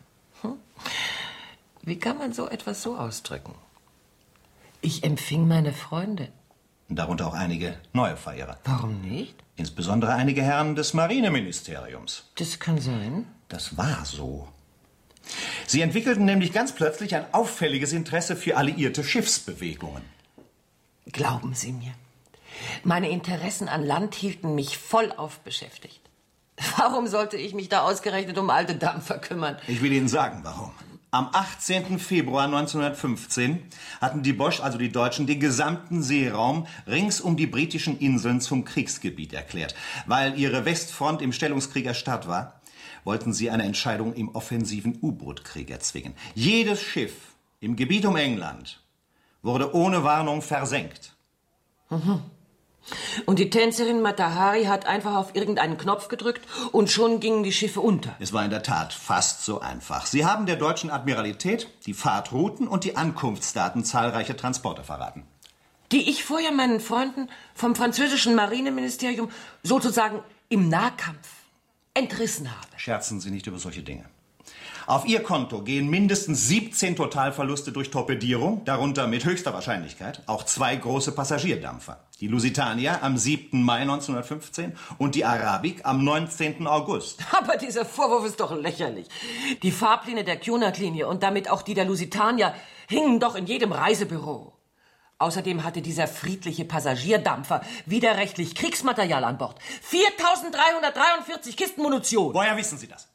Wie kann man so etwas so ausdrücken? Ich empfing meine Freunde. Darunter auch einige neue Verehrer. Warum nicht? Insbesondere einige Herren des Marineministeriums. Das kann sein. Das war so. Sie entwickelten nämlich ganz plötzlich ein auffälliges Interesse für alliierte Schiffsbewegungen. Glauben Sie mir, meine Interessen an Land hielten mich vollauf beschäftigt. Warum sollte ich mich da ausgerechnet um alte Dampfer kümmern? Ich will Ihnen sagen, warum. Am 18. Februar 1915 hatten die Boche, also die Deutschen, den gesamten Seeraum rings um die britischen Inseln zum Kriegsgebiet erklärt. Weil ihre Westfront im Stellungskrieg erstarrt war, wollten sie eine Entscheidung im offensiven U-Boot-Krieg erzwingen. Jedes Schiff im Gebiet um England wurde ohne Warnung versenkt. Mhm. Und die Tänzerin Mata Hari hat einfach auf irgendeinen Knopf gedrückt und schon gingen die Schiffe unter. Es war in der Tat fast so einfach. Sie haben der deutschen Admiralität die Fahrtrouten und die Ankunftsdaten zahlreicher Transporter verraten. Die ich vorher meinen Freunden vom französischen Marineministerium sozusagen im Nahkampf entrissen habe. Scherzen Sie nicht über solche Dinge. Auf Ihr Konto gehen mindestens 17 Totalverluste durch Torpedierung, darunter mit höchster Wahrscheinlichkeit auch 2 große Passagierdampfer. Die Lusitania am 7. Mai 1915 und die Arabik am 19. August. Aber dieser Vorwurf ist doch lächerlich. Die Fahrpläne der Cunard-Linie und damit auch die der Lusitania hingen doch in jedem Reisebüro. Außerdem hatte dieser friedliche Passagierdampfer widerrechtlich Kriegsmaterial an Bord. 4.343 Kisten Munition. Woher wissen Sie das?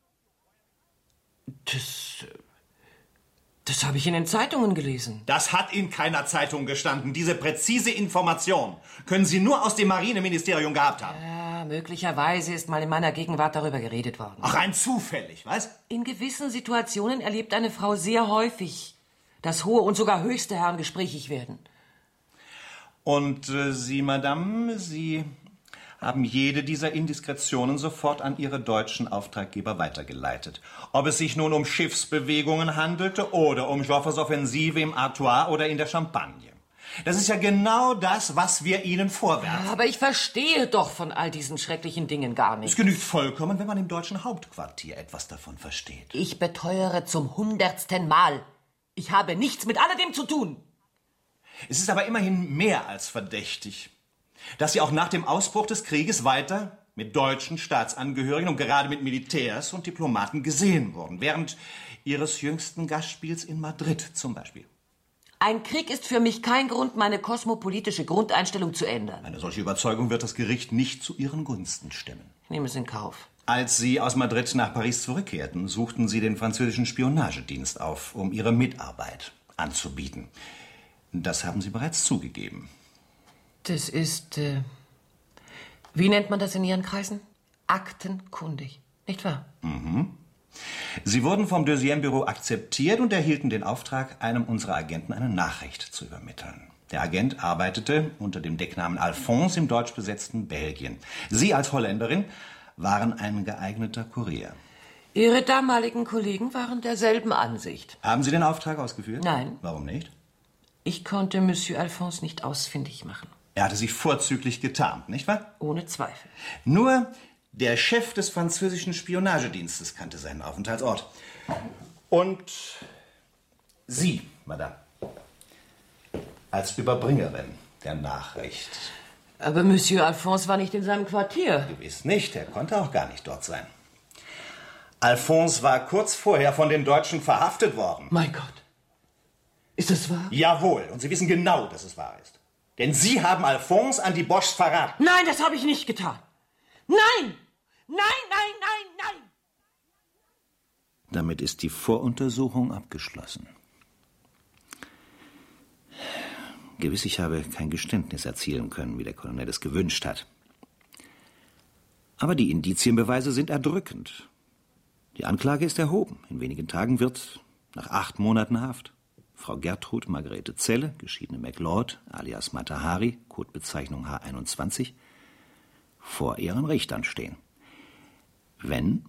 Das habe ich in den Zeitungen gelesen. Das hat in keiner Zeitung gestanden. Diese präzise Information können Sie nur aus dem Marineministerium gehabt haben. Ja, möglicherweise ist mal in meiner Gegenwart darüber geredet worden. Ach, rein zufällig, was? In gewissen Situationen erlebt eine Frau sehr häufig, dass hohe und sogar höchste Herren gesprächig werden. Und Sie, Madame, Sie haben jede dieser Indiskretionen sofort an Ihre deutschen Auftraggeber weitergeleitet. Ob es sich nun um Schiffsbewegungen handelte oder um Joffres Offensive im Artois oder in der Champagne. Das ist ja genau das, was wir Ihnen vorwerfen. Aber ich verstehe doch von all diesen schrecklichen Dingen gar nicht. Es genügt vollkommen, wenn man im deutschen Hauptquartier etwas davon versteht. Ich beteuere zum 100. Mal. Ich habe nichts mit alledem zu tun. Es ist aber immerhin mehr als verdächtig, dass Sie auch nach dem Ausbruch des Krieges weiter mit deutschen Staatsangehörigen und gerade mit Militärs und Diplomaten gesehen wurden, während Ihres jüngsten Gastspiels in Madrid zum Beispiel. Ein Krieg ist für mich kein Grund, meine kosmopolitische Grundeinstellung zu ändern. Eine solche Überzeugung wird das Gericht nicht zu Ihren Gunsten stimmen. Ich nehme es in Kauf. Als Sie aus Madrid nach Paris zurückkehrten, suchten Sie den französischen Spionagedienst auf, um Ihre Mitarbeit anzubieten. Das haben Sie bereits zugegeben. Das ist, wie nennt man das in Ihren Kreisen? Aktenkundig, nicht wahr? Mhm. Sie wurden vom Deuxième-Büro akzeptiert und erhielten den Auftrag, einem unserer Agenten eine Nachricht zu übermitteln. Der Agent arbeitete unter dem Decknamen Alphonse im deutsch besetzten Belgien. Sie als Holländerin waren ein geeigneter Kurier. Ihre damaligen Kollegen waren derselben Ansicht. Haben Sie den Auftrag ausgeführt? Nein. Warum nicht? Ich konnte Monsieur Alphonse nicht ausfindig machen. Er hatte sich vorzüglich getarnt, nicht wahr? Ohne Zweifel. Nur der Chef des französischen Spionagedienstes kannte seinen Aufenthaltsort. Und Sie, Madame, als Überbringerin der Nachricht. Aber Monsieur Alphonse war nicht in seinem Quartier. Gewiss nicht, er konnte auch gar nicht dort sein. Alphonse war kurz vorher von den Deutschen verhaftet worden. Mein Gott. Ist das wahr? Jawohl, und Sie wissen genau, dass es wahr ist. Denn Sie haben Alphonse an die Boschs verraten. Nein, das habe ich nicht getan. Nein! Nein, nein, nein, nein! Damit ist die Voruntersuchung abgeschlossen. Gewiss, ich habe kein Geständnis erzielen können, wie der Colonel es gewünscht hat. Aber die Indizienbeweise sind erdrückend. Die Anklage ist erhoben. In wenigen Tagen wird, nach 8 Monaten Haft, Frau Gertrud Margarete Zelle, geschiedene MacLeod, alias Mata Hari, Codebezeichnung H21, vor ihren Richtern stehen. Wenn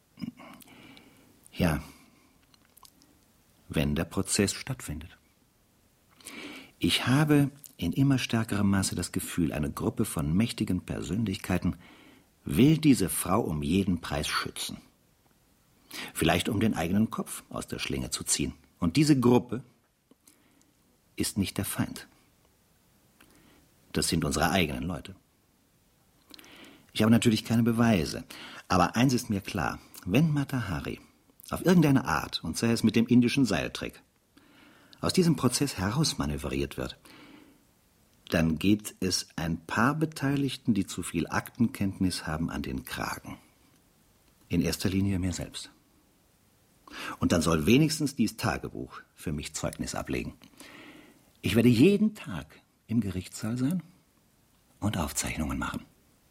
der Prozess stattfindet. Ich habe in immer stärkerem Maße das Gefühl, eine Gruppe von mächtigen Persönlichkeiten will diese Frau um jeden Preis schützen. Vielleicht um den eigenen Kopf aus der Schlinge zu ziehen. Und diese Gruppe ist nicht der Feind. Das sind unsere eigenen Leute. Ich habe natürlich keine Beweise, aber eins ist mir klar. Wenn Mata Hari auf irgendeine Art, und sei es mit dem indischen Seiltrick, aus diesem Prozess herausmanövriert wird, dann geht es ein paar Beteiligten, die zu viel Aktenkenntnis haben, an den Kragen. In erster Linie mir selbst. Und dann soll wenigstens dieses Tagebuch für mich Zeugnis ablegen. Ich werde jeden Tag im Gerichtssaal sein und Aufzeichnungen machen.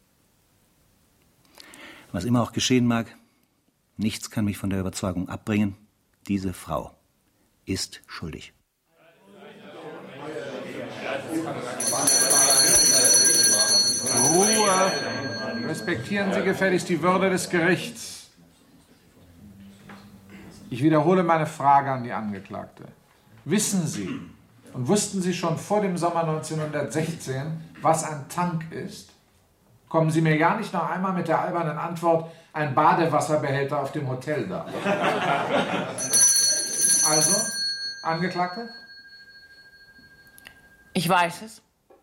Was immer auch geschehen mag, nichts kann mich von der Überzeugung abbringen, diese Frau ist schuldig. respektieren Sie gefälligst die Würde des Gerichts. Ich wiederhole meine Frage an die Angeklagte. Wissen Sie und wussten Sie schon vor dem Sommer 1916, was ein Tank ist? Kommen Sie mir ja nicht noch einmal mit der albernen Antwort, ein Badewasserbehälter auf dem Hotel da. Also, Angeklagte? Ich weiß es.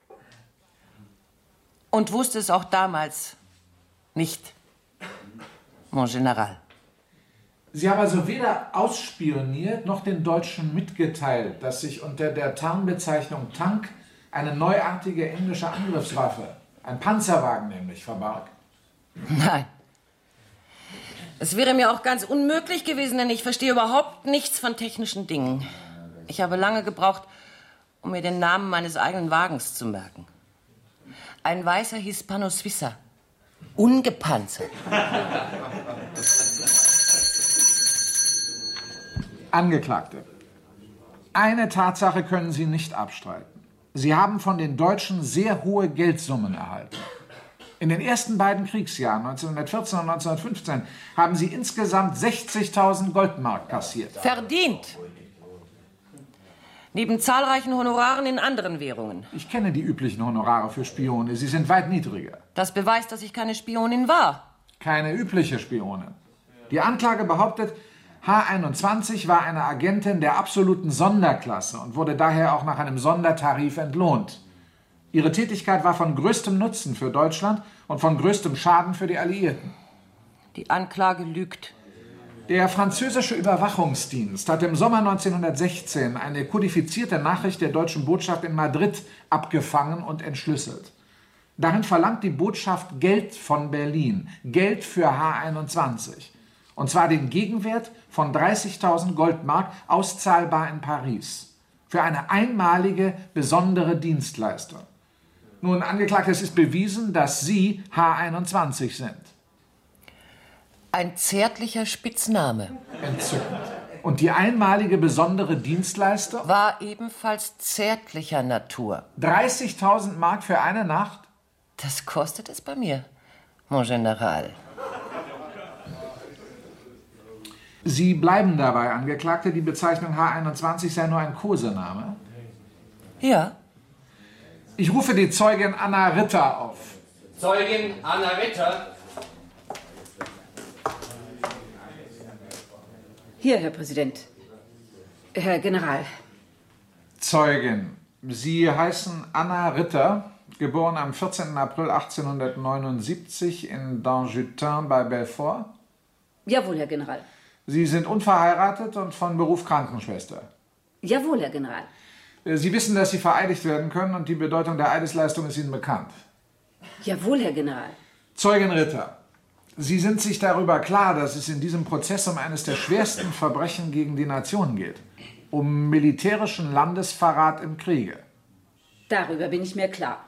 Und wusste es auch damals nicht, Mon Général. Sie haben also weder ausspioniert noch den Deutschen mitgeteilt, dass sich unter der Tarnbezeichnung Tank eine neuartige englische Angriffswaffe, ein Panzerwagen nämlich, verbarg? Nein. Es wäre mir auch ganz unmöglich gewesen, denn ich verstehe überhaupt nichts von technischen Dingen. Ich habe lange gebraucht, um mir den Namen meines eigenen Wagens zu merken. Ein weißer Hispano-Suiza. Ungepanzert. Angeklagte, eine Tatsache können Sie nicht abstreiten. Sie haben von den Deutschen sehr hohe Geldsummen erhalten. In den ersten beiden Kriegsjahren, 1914 und 1915, haben Sie insgesamt 60.000 Goldmark kassiert. Verdient. Neben zahlreichen Honoraren in anderen Währungen. Ich kenne die üblichen Honorare für Spione. Sie sind weit niedriger. Das beweist, dass ich keine Spionin war. Keine übliche Spionin. Die Anklage behauptet, H21 war eine Agentin der absoluten Sonderklasse und wurde daher auch nach einem Sondertarif entlohnt. Ihre Tätigkeit war von größtem Nutzen für Deutschland und von größtem Schaden für die Alliierten. Die Anklage lügt. Der französische Überwachungsdienst hat im Sommer 1916 eine kodifizierte Nachricht der deutschen Botschaft in Madrid abgefangen und entschlüsselt. Darin verlangt die Botschaft Geld von Berlin, Geld für H21. Und zwar den Gegenwert von 30.000 Goldmark, auszahlbar in Paris. Für eine einmalige, besondere Dienstleistung. Nun, Angeklagte, es ist bewiesen, dass Sie H21 sind. Ein zärtlicher Spitzname. Entzückend. Und die einmalige, besondere Dienstleistung? War ebenfalls zärtlicher Natur. 30.000 Mark für eine Nacht? Das kostet es bei mir, Mon Général. Sie bleiben dabei, Angeklagte, die Bezeichnung H21 sei nur ein Kosename? Ja. Ich rufe die Zeugin Anna Ritter auf. Zeugin Anna Ritter. Hier, Herr Präsident. Herr General. Zeugin, Sie heißen Anna Ritter, geboren am 14. April 1879 in Danjoutin bei Belfort? Jawohl, Herr General. Sie sind unverheiratet und von Beruf Krankenschwester? Jawohl, Herr General. Sie wissen, dass Sie vereidigt werden können und die Bedeutung der Eidesleistung ist Ihnen bekannt? Jawohl, Herr General. Zeugin Ritter, Sie sind sich darüber klar, dass es in diesem Prozess um eines der schwersten Verbrechen gegen die Nation geht. Um militärischen Landesverrat im Kriege. Darüber bin ich mir klar.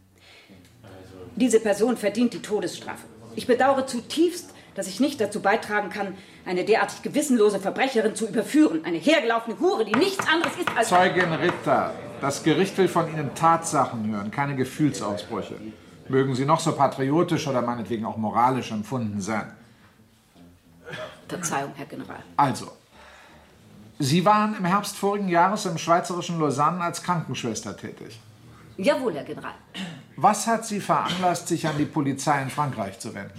Diese Person verdient die Todesstrafe. Ich bedauere zutiefst, dass ich nicht dazu beitragen kann, eine derartig gewissenlose Verbrecherin zu überführen. Eine hergelaufene Hure, die nichts anderes ist als... Zeugin Ritter, das Gericht will von Ihnen Tatsachen hören, keine Gefühlsausbrüche. Mögen sie noch so patriotisch oder meinetwegen auch moralisch empfunden sein. Verzeihung, Herr General. Also, Sie waren im Herbst vorigen Jahres im schweizerischen Lausanne als Krankenschwester tätig. Jawohl, Herr General. Was hat Sie veranlasst, sich an die Polizei in Frankreich zu wenden?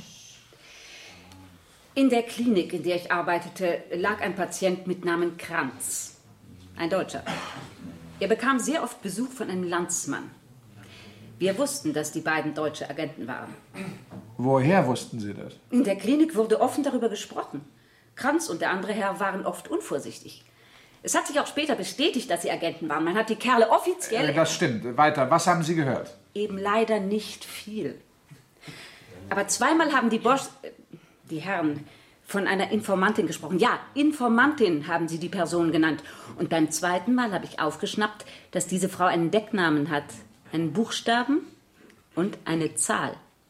In der Klinik, in der ich arbeitete, lag ein Patient mit Namen Kranz. Ein Deutscher. Er bekam sehr oft Besuch von einem Landsmann. Wir wussten, dass die beiden deutsche Agenten waren. Woher wussten Sie das? In der Klinik wurde offen darüber gesprochen. Kranz und der andere Herr waren oft unvorsichtig. Es hat sich auch später bestätigt, dass sie Agenten waren. Man hat die Kerle offiziell... Das stimmt. Weiter. Was haben Sie gehört? Eben leider nicht viel. Aber zweimal haben die Herren, von einer Informantin gesprochen. Ja, Informantin haben sie die Person genannt. Und beim zweiten Mal habe ich aufgeschnappt, dass diese Frau einen Decknamen hat. Einen Buchstaben und eine Zahl.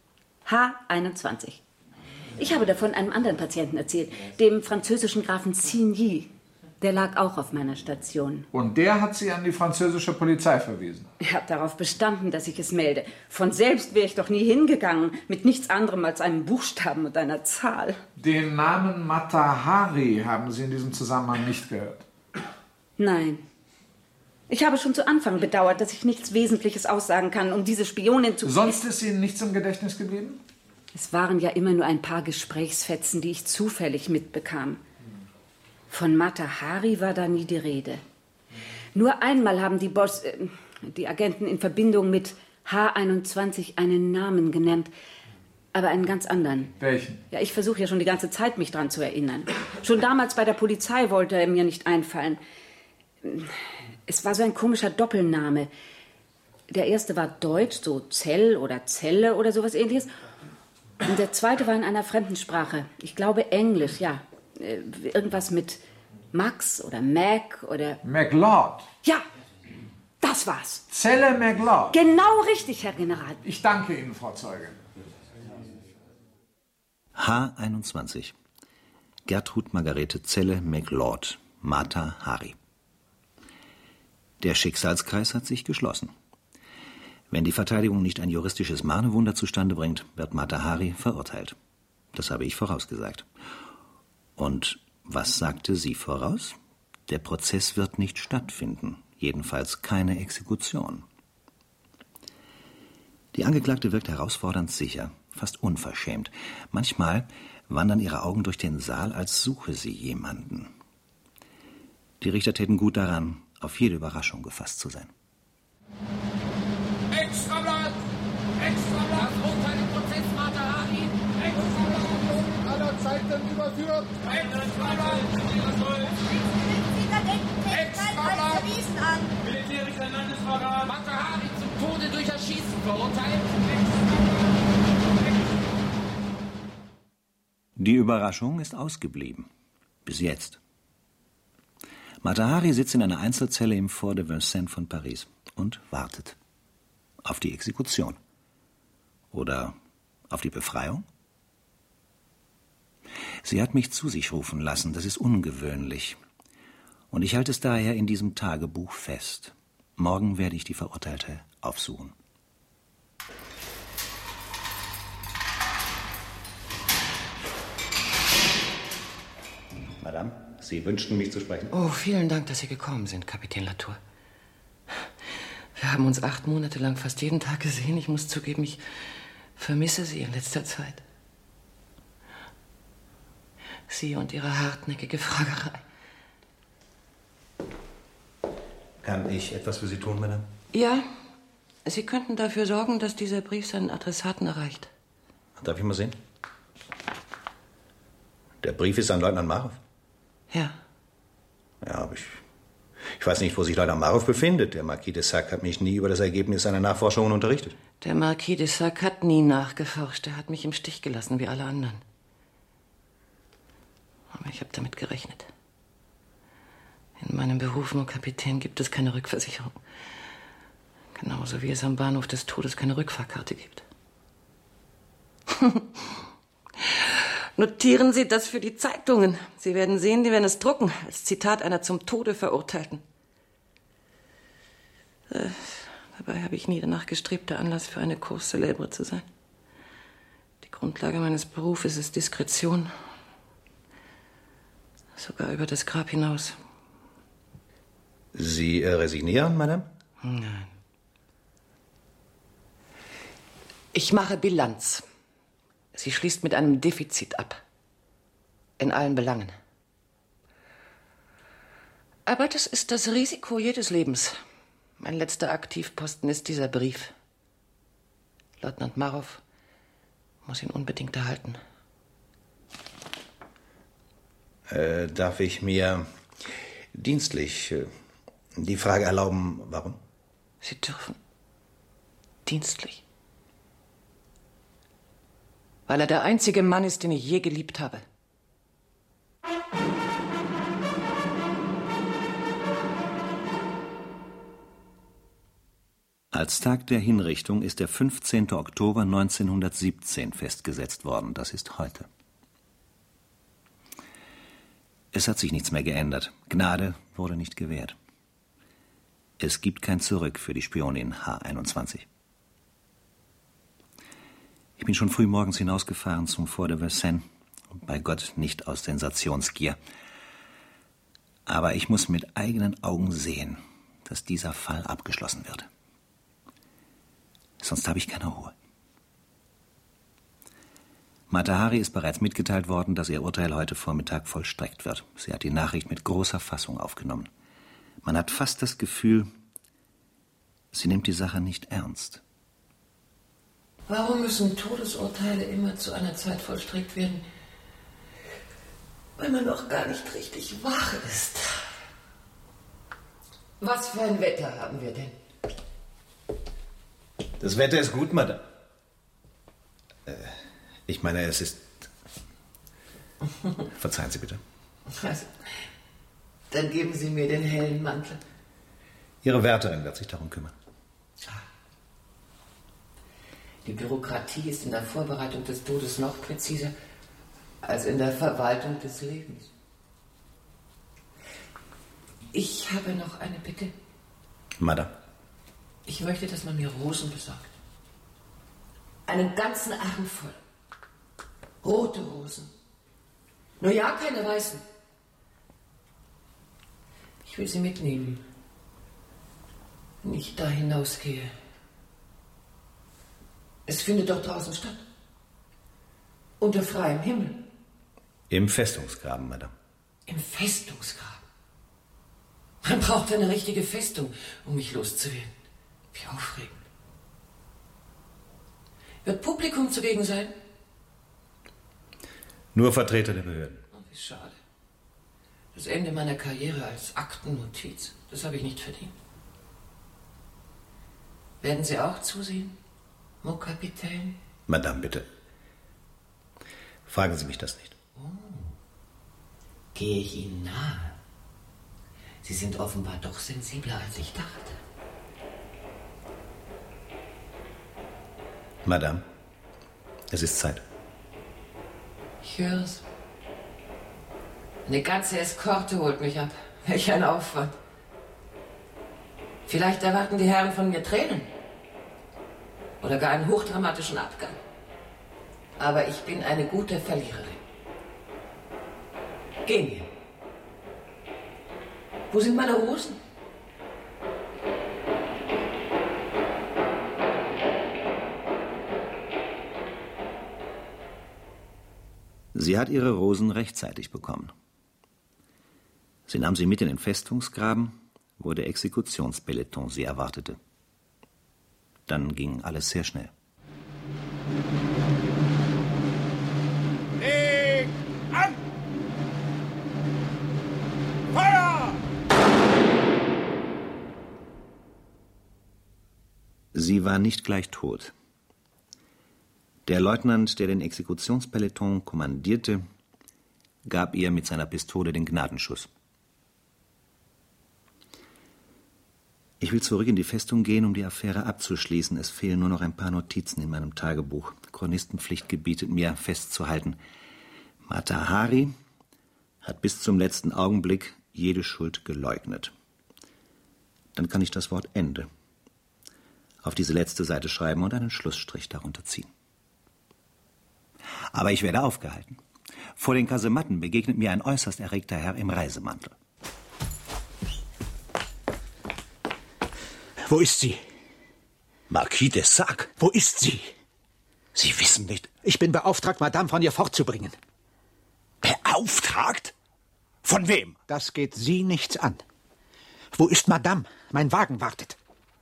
H21. Ich habe davon einem anderen Patienten erzählt, dem französischen Grafen Signy. Der lag auch auf meiner Station. Und der hat Sie an die französische Polizei verwiesen? Er hat darauf bestanden, dass ich es melde. Von selbst wäre ich doch nie hingegangen, mit nichts anderem als einem Buchstaben und einer Zahl. Den Namen Mata Hari haben Sie in diesem Zusammenhang nicht gehört? Nein. Ich habe schon zu Anfang bedauert, dass ich nichts Wesentliches aussagen kann, um diese Spionin zu... Sonst ist Ihnen nichts im Gedächtnis geblieben? Es waren ja immer nur ein paar Gesprächsfetzen, die ich zufällig mitbekam. Von Mata Hari war da nie die Rede. Nur einmal haben die Agenten in Verbindung mit H21 einen Namen genannt, aber einen ganz anderen. Welchen? Ja, ich versuche ja schon die ganze Zeit, mich dran zu erinnern. Schon damals bei der Polizei wollte er mir nicht einfallen. Es war so ein komischer Doppelname. Der erste war deutsch, so Zell oder Zelle oder sowas ähnliches. Und der zweite war in einer fremden Sprache. Ich glaube Englisch, ja. Irgendwas mit Max oder Mac oder... McLeod. Ja, das war's. Zelle McLeod. Genau richtig, Herr General. Ich danke Ihnen, Frau Zeugin. H21. Gertrud Margarete Zelle McLeod, Mata Hari. Der Schicksalskreis hat sich geschlossen. Wenn die Verteidigung nicht ein juristisches Mahnewunder zustande bringt, wird Mata Hari verurteilt. Das habe ich vorausgesagt. Und was sagte sie voraus? Der Prozess wird nicht stattfinden, jedenfalls keine Exekution. Die Angeklagte wirkt herausfordernd sicher, fast unverschämt. Manchmal wandern ihre Augen durch den Saal, als suche sie jemanden. Die Richter täten gut daran, auf jede Überraschung gefasst zu sein. Extrablatt! Extrablatt! Urteil im Prozess Mata Hari! Extrablatt! Aller Zeiten überführt! Extrablatt! Extrablatt! Militärischer Landesverrat! Mata Hari zum Tode durch Erschießen verurteilt! Die Überraschung ist ausgeblieben. Bis jetzt. Mata Hari sitzt in einer Einzelzelle im Fort de Vincennes von Paris und wartet. Auf die Exekution. Oder auf die Befreiung? Sie hat mich zu sich rufen lassen, das ist ungewöhnlich. Und ich halte es daher in diesem Tagebuch fest. Morgen werde ich die Verurteilte aufsuchen. Madame, Sie wünschten mich zu sprechen. Oh, vielen Dank, dass Sie gekommen sind, Kapitän Latour. Wir haben uns 8 Monate lang fast jeden Tag gesehen. Ich muss zugeben, ich vermisse Sie in letzter Zeit. Sie und Ihre hartnäckige Fragerei. Kann ich etwas für Sie tun, Madame? Ja, Sie könnten dafür sorgen, dass dieser Brief seinen Adressaten erreicht. Darf ich mal sehen? Der Brief ist an Leutnant Marow? Ja. Ja, aber ich weiß nicht, wo sich Leutnant Marow befindet. Der Marquis de Sac hat mich nie über das Ergebnis seiner Nachforschungen unterrichtet. Der Marquis de Sac hat nie nachgeforscht. Er hat mich im Stich gelassen, wie alle anderen. Aber ich habe damit gerechnet. In meinem Beruf nur Kapitän gibt es keine Rückversicherung. Genauso wie es am Bahnhof des Todes keine Rückfahrkarte gibt. Notieren Sie das für die Zeitungen. Sie werden sehen, die werden es drucken, als Zitat einer zum Tode Verurteilten. Dabei habe ich nie danach gestrebt, der Anlass für eine Cause célèbre zu sein. Die Grundlage meines Berufes ist Diskretion. Sogar über das Grab hinaus. Sie resignieren, Madame? Nein. Ich mache Bilanz. Sie schließt mit einem Defizit ab. In allen Belangen. Aber das ist das Risiko jedes Lebens. Mein letzter Aktivposten ist dieser Brief. Leutnant Marow muss ihn unbedingt erhalten. Darf ich mir dienstlich die Frage erlauben, warum? Sie dürfen. Dienstlich. Weil er der einzige Mann ist, den ich je geliebt habe. Als Tag der Hinrichtung ist der 15. Oktober 1917 festgesetzt worden. Das ist heute. Es hat sich nichts mehr geändert. Gnade wurde nicht gewährt. Es gibt kein Zurück für die Spionin H21. Ich bin schon früh morgens hinausgefahren zum Fort de Vincennes. Und bei Gott nicht aus Sensationsgier. Aber ich muss mit eigenen Augen sehen, dass dieser Fall abgeschlossen wird. Sonst habe ich keine Ruhe. Mata Hari ist bereits mitgeteilt worden, dass ihr Urteil heute Vormittag vollstreckt wird. Sie hat die Nachricht mit großer Fassung aufgenommen. Man hat fast das Gefühl, sie nimmt die Sache nicht ernst. Warum müssen Todesurteile immer zu einer Zeit vollstreckt werden, wenn man noch gar nicht richtig wach ist? Was für ein Wetter haben wir denn? Das Wetter ist gut, Madame. Ich meine, es ist... Verzeihen Sie bitte. Also, dann geben Sie mir den hellen Mantel. Ihre Wärterin wird sich darum kümmern. Die Bürokratie ist in der Vorbereitung des Todes noch präziser als in der Verwaltung des Lebens. Ich habe noch eine Bitte. Madame. Ich möchte, dass man mir Rosen besorgt. Einen ganzen Arm voll. Rote Rosen. Nur ja, keine weißen. Ich will sie mitnehmen, wenn ich da hinausgehe. Es findet doch draußen statt. Unter freiem Himmel. Im Festungsgraben, Madame. Im Festungsgraben? Man braucht eine richtige Festung, um mich loszuwerden. Wie aufregend. Wird Publikum zugegen sein? Nur Vertreter der Behörden. Oh, wie schade. Das Ende meiner Karriere als Aktennotiz, das habe ich nicht verdient. Werden Sie auch zusehen, mon Capitaine? Madame, bitte. Fragen Sie mich das nicht. Oh. Gehe ich Ihnen nahe? Sie sind offenbar doch sensibler, als ich dachte. Madame, es ist Zeit. Ich höre es. Eine ganze Eskorte holt mich ab. Welch ein Aufwand. Vielleicht erwarten die Herren von mir Tränen. Oder gar einen hochdramatischen Abgang. Aber ich bin eine gute Verliererin. Gehen wir. Wo sind meine Rosen? Sie hat ihre Rosen rechtzeitig bekommen. Sie nahm sie mit in den Festungsgraben, wo der Exekutionspeloton sie erwartete. Dann ging alles sehr schnell. Leg an! Feuer! Sie war nicht gleich tot. Der Leutnant, der den Exekutionspeloton kommandierte, gab ihr mit seiner Pistole den Gnadenschuss. Ich will zurück in die Festung gehen, um die Affäre abzuschließen. Es fehlen nur noch ein paar Notizen in meinem Tagebuch. Chronistenpflicht gebietet mir, festzuhalten: Mata Hari hat bis zum letzten Augenblick jede Schuld geleugnet. Dann kann ich das Wort Ende auf diese letzte Seite schreiben und einen Schlussstrich darunter ziehen. Aber ich werde aufgehalten. Vor den Kasematten begegnet mir ein äußerst erregter Herr im Reisemantel. Wo ist sie? Marquis de Sac. Wo ist sie? Sie wissen nicht. Ich bin beauftragt, Madame von ihr fortzubringen. Beauftragt? Von wem? Das geht Sie nichts an. Wo ist Madame? Mein Wagen wartet.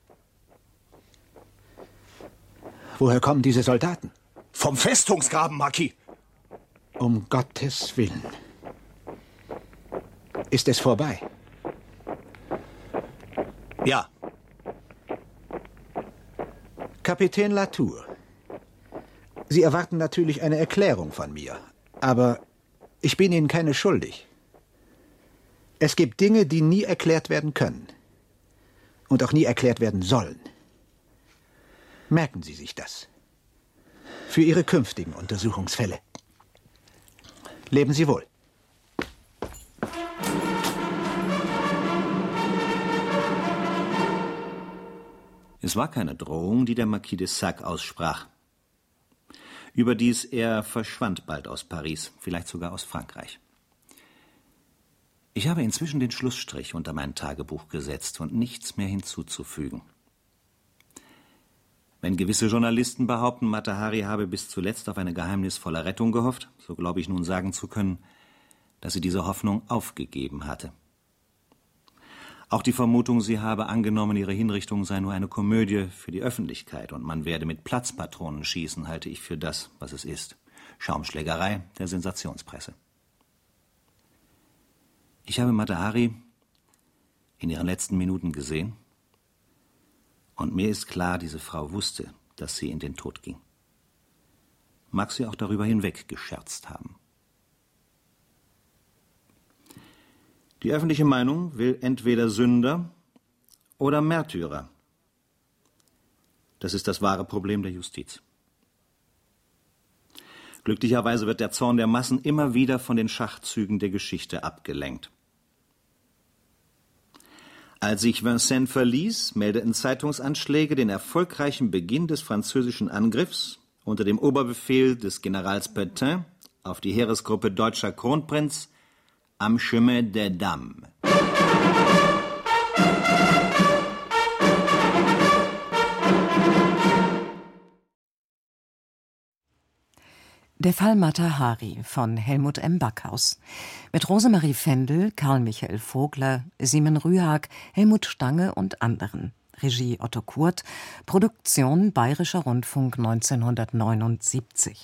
Woher kommen diese Soldaten? Vom Festungsgraben, Marquis. Um Gottes Willen. Ist es vorbei? Ja. Kapitän Latour, Sie erwarten natürlich eine Erklärung von mir, aber ich bin Ihnen keine schuldig. Es gibt Dinge, die nie erklärt werden können und auch nie erklärt werden sollen. Merken Sie sich das. Für Ihre künftigen Untersuchungsfälle. Leben Sie wohl. Es war keine Drohung, die der Marquis de Sac aussprach. Überdies, er verschwand bald aus Paris, vielleicht sogar aus Frankreich. Ich habe inzwischen den Schlussstrich unter mein Tagebuch gesetzt und nichts mehr hinzuzufügen. Wenn gewisse Journalisten behaupten, Mata Hari habe bis zuletzt auf eine geheimnisvolle Rettung gehofft, so glaube ich nun sagen zu können, dass sie diese Hoffnung aufgegeben hatte. Auch die Vermutung, sie habe angenommen, ihre Hinrichtung sei nur eine Komödie für die Öffentlichkeit und man werde mit Platzpatronen schießen, halte ich für das, was es ist: Schaumschlägerei der Sensationspresse. Ich habe Mata Hari in ihren letzten Minuten gesehen und mir ist klar, diese Frau wusste, dass sie in den Tod ging. Mag sie auch darüber hinweg gescherzt haben. Die öffentliche Meinung will entweder Sünder oder Märtyrer. Das ist das wahre Problem der Justiz. Glücklicherweise wird der Zorn der Massen immer wieder von den Schachzügen der Geschichte abgelenkt. Als ich Vincennes verließ, meldeten Zeitungsanschläge den erfolgreichen Beginn des französischen Angriffs unter dem Oberbefehl des Generals Pétain auf die Heeresgruppe Deutscher Kronprinz am Chemin des Dames. Der Fall Mata Hari von Helmut M. Backhaus. Mit Rosemarie Fendel, Karl Michael Vogler, Simon Rühag, Helmut Stange und anderen. Regie Otto Kurt. Produktion Bayerischer Rundfunk 1979.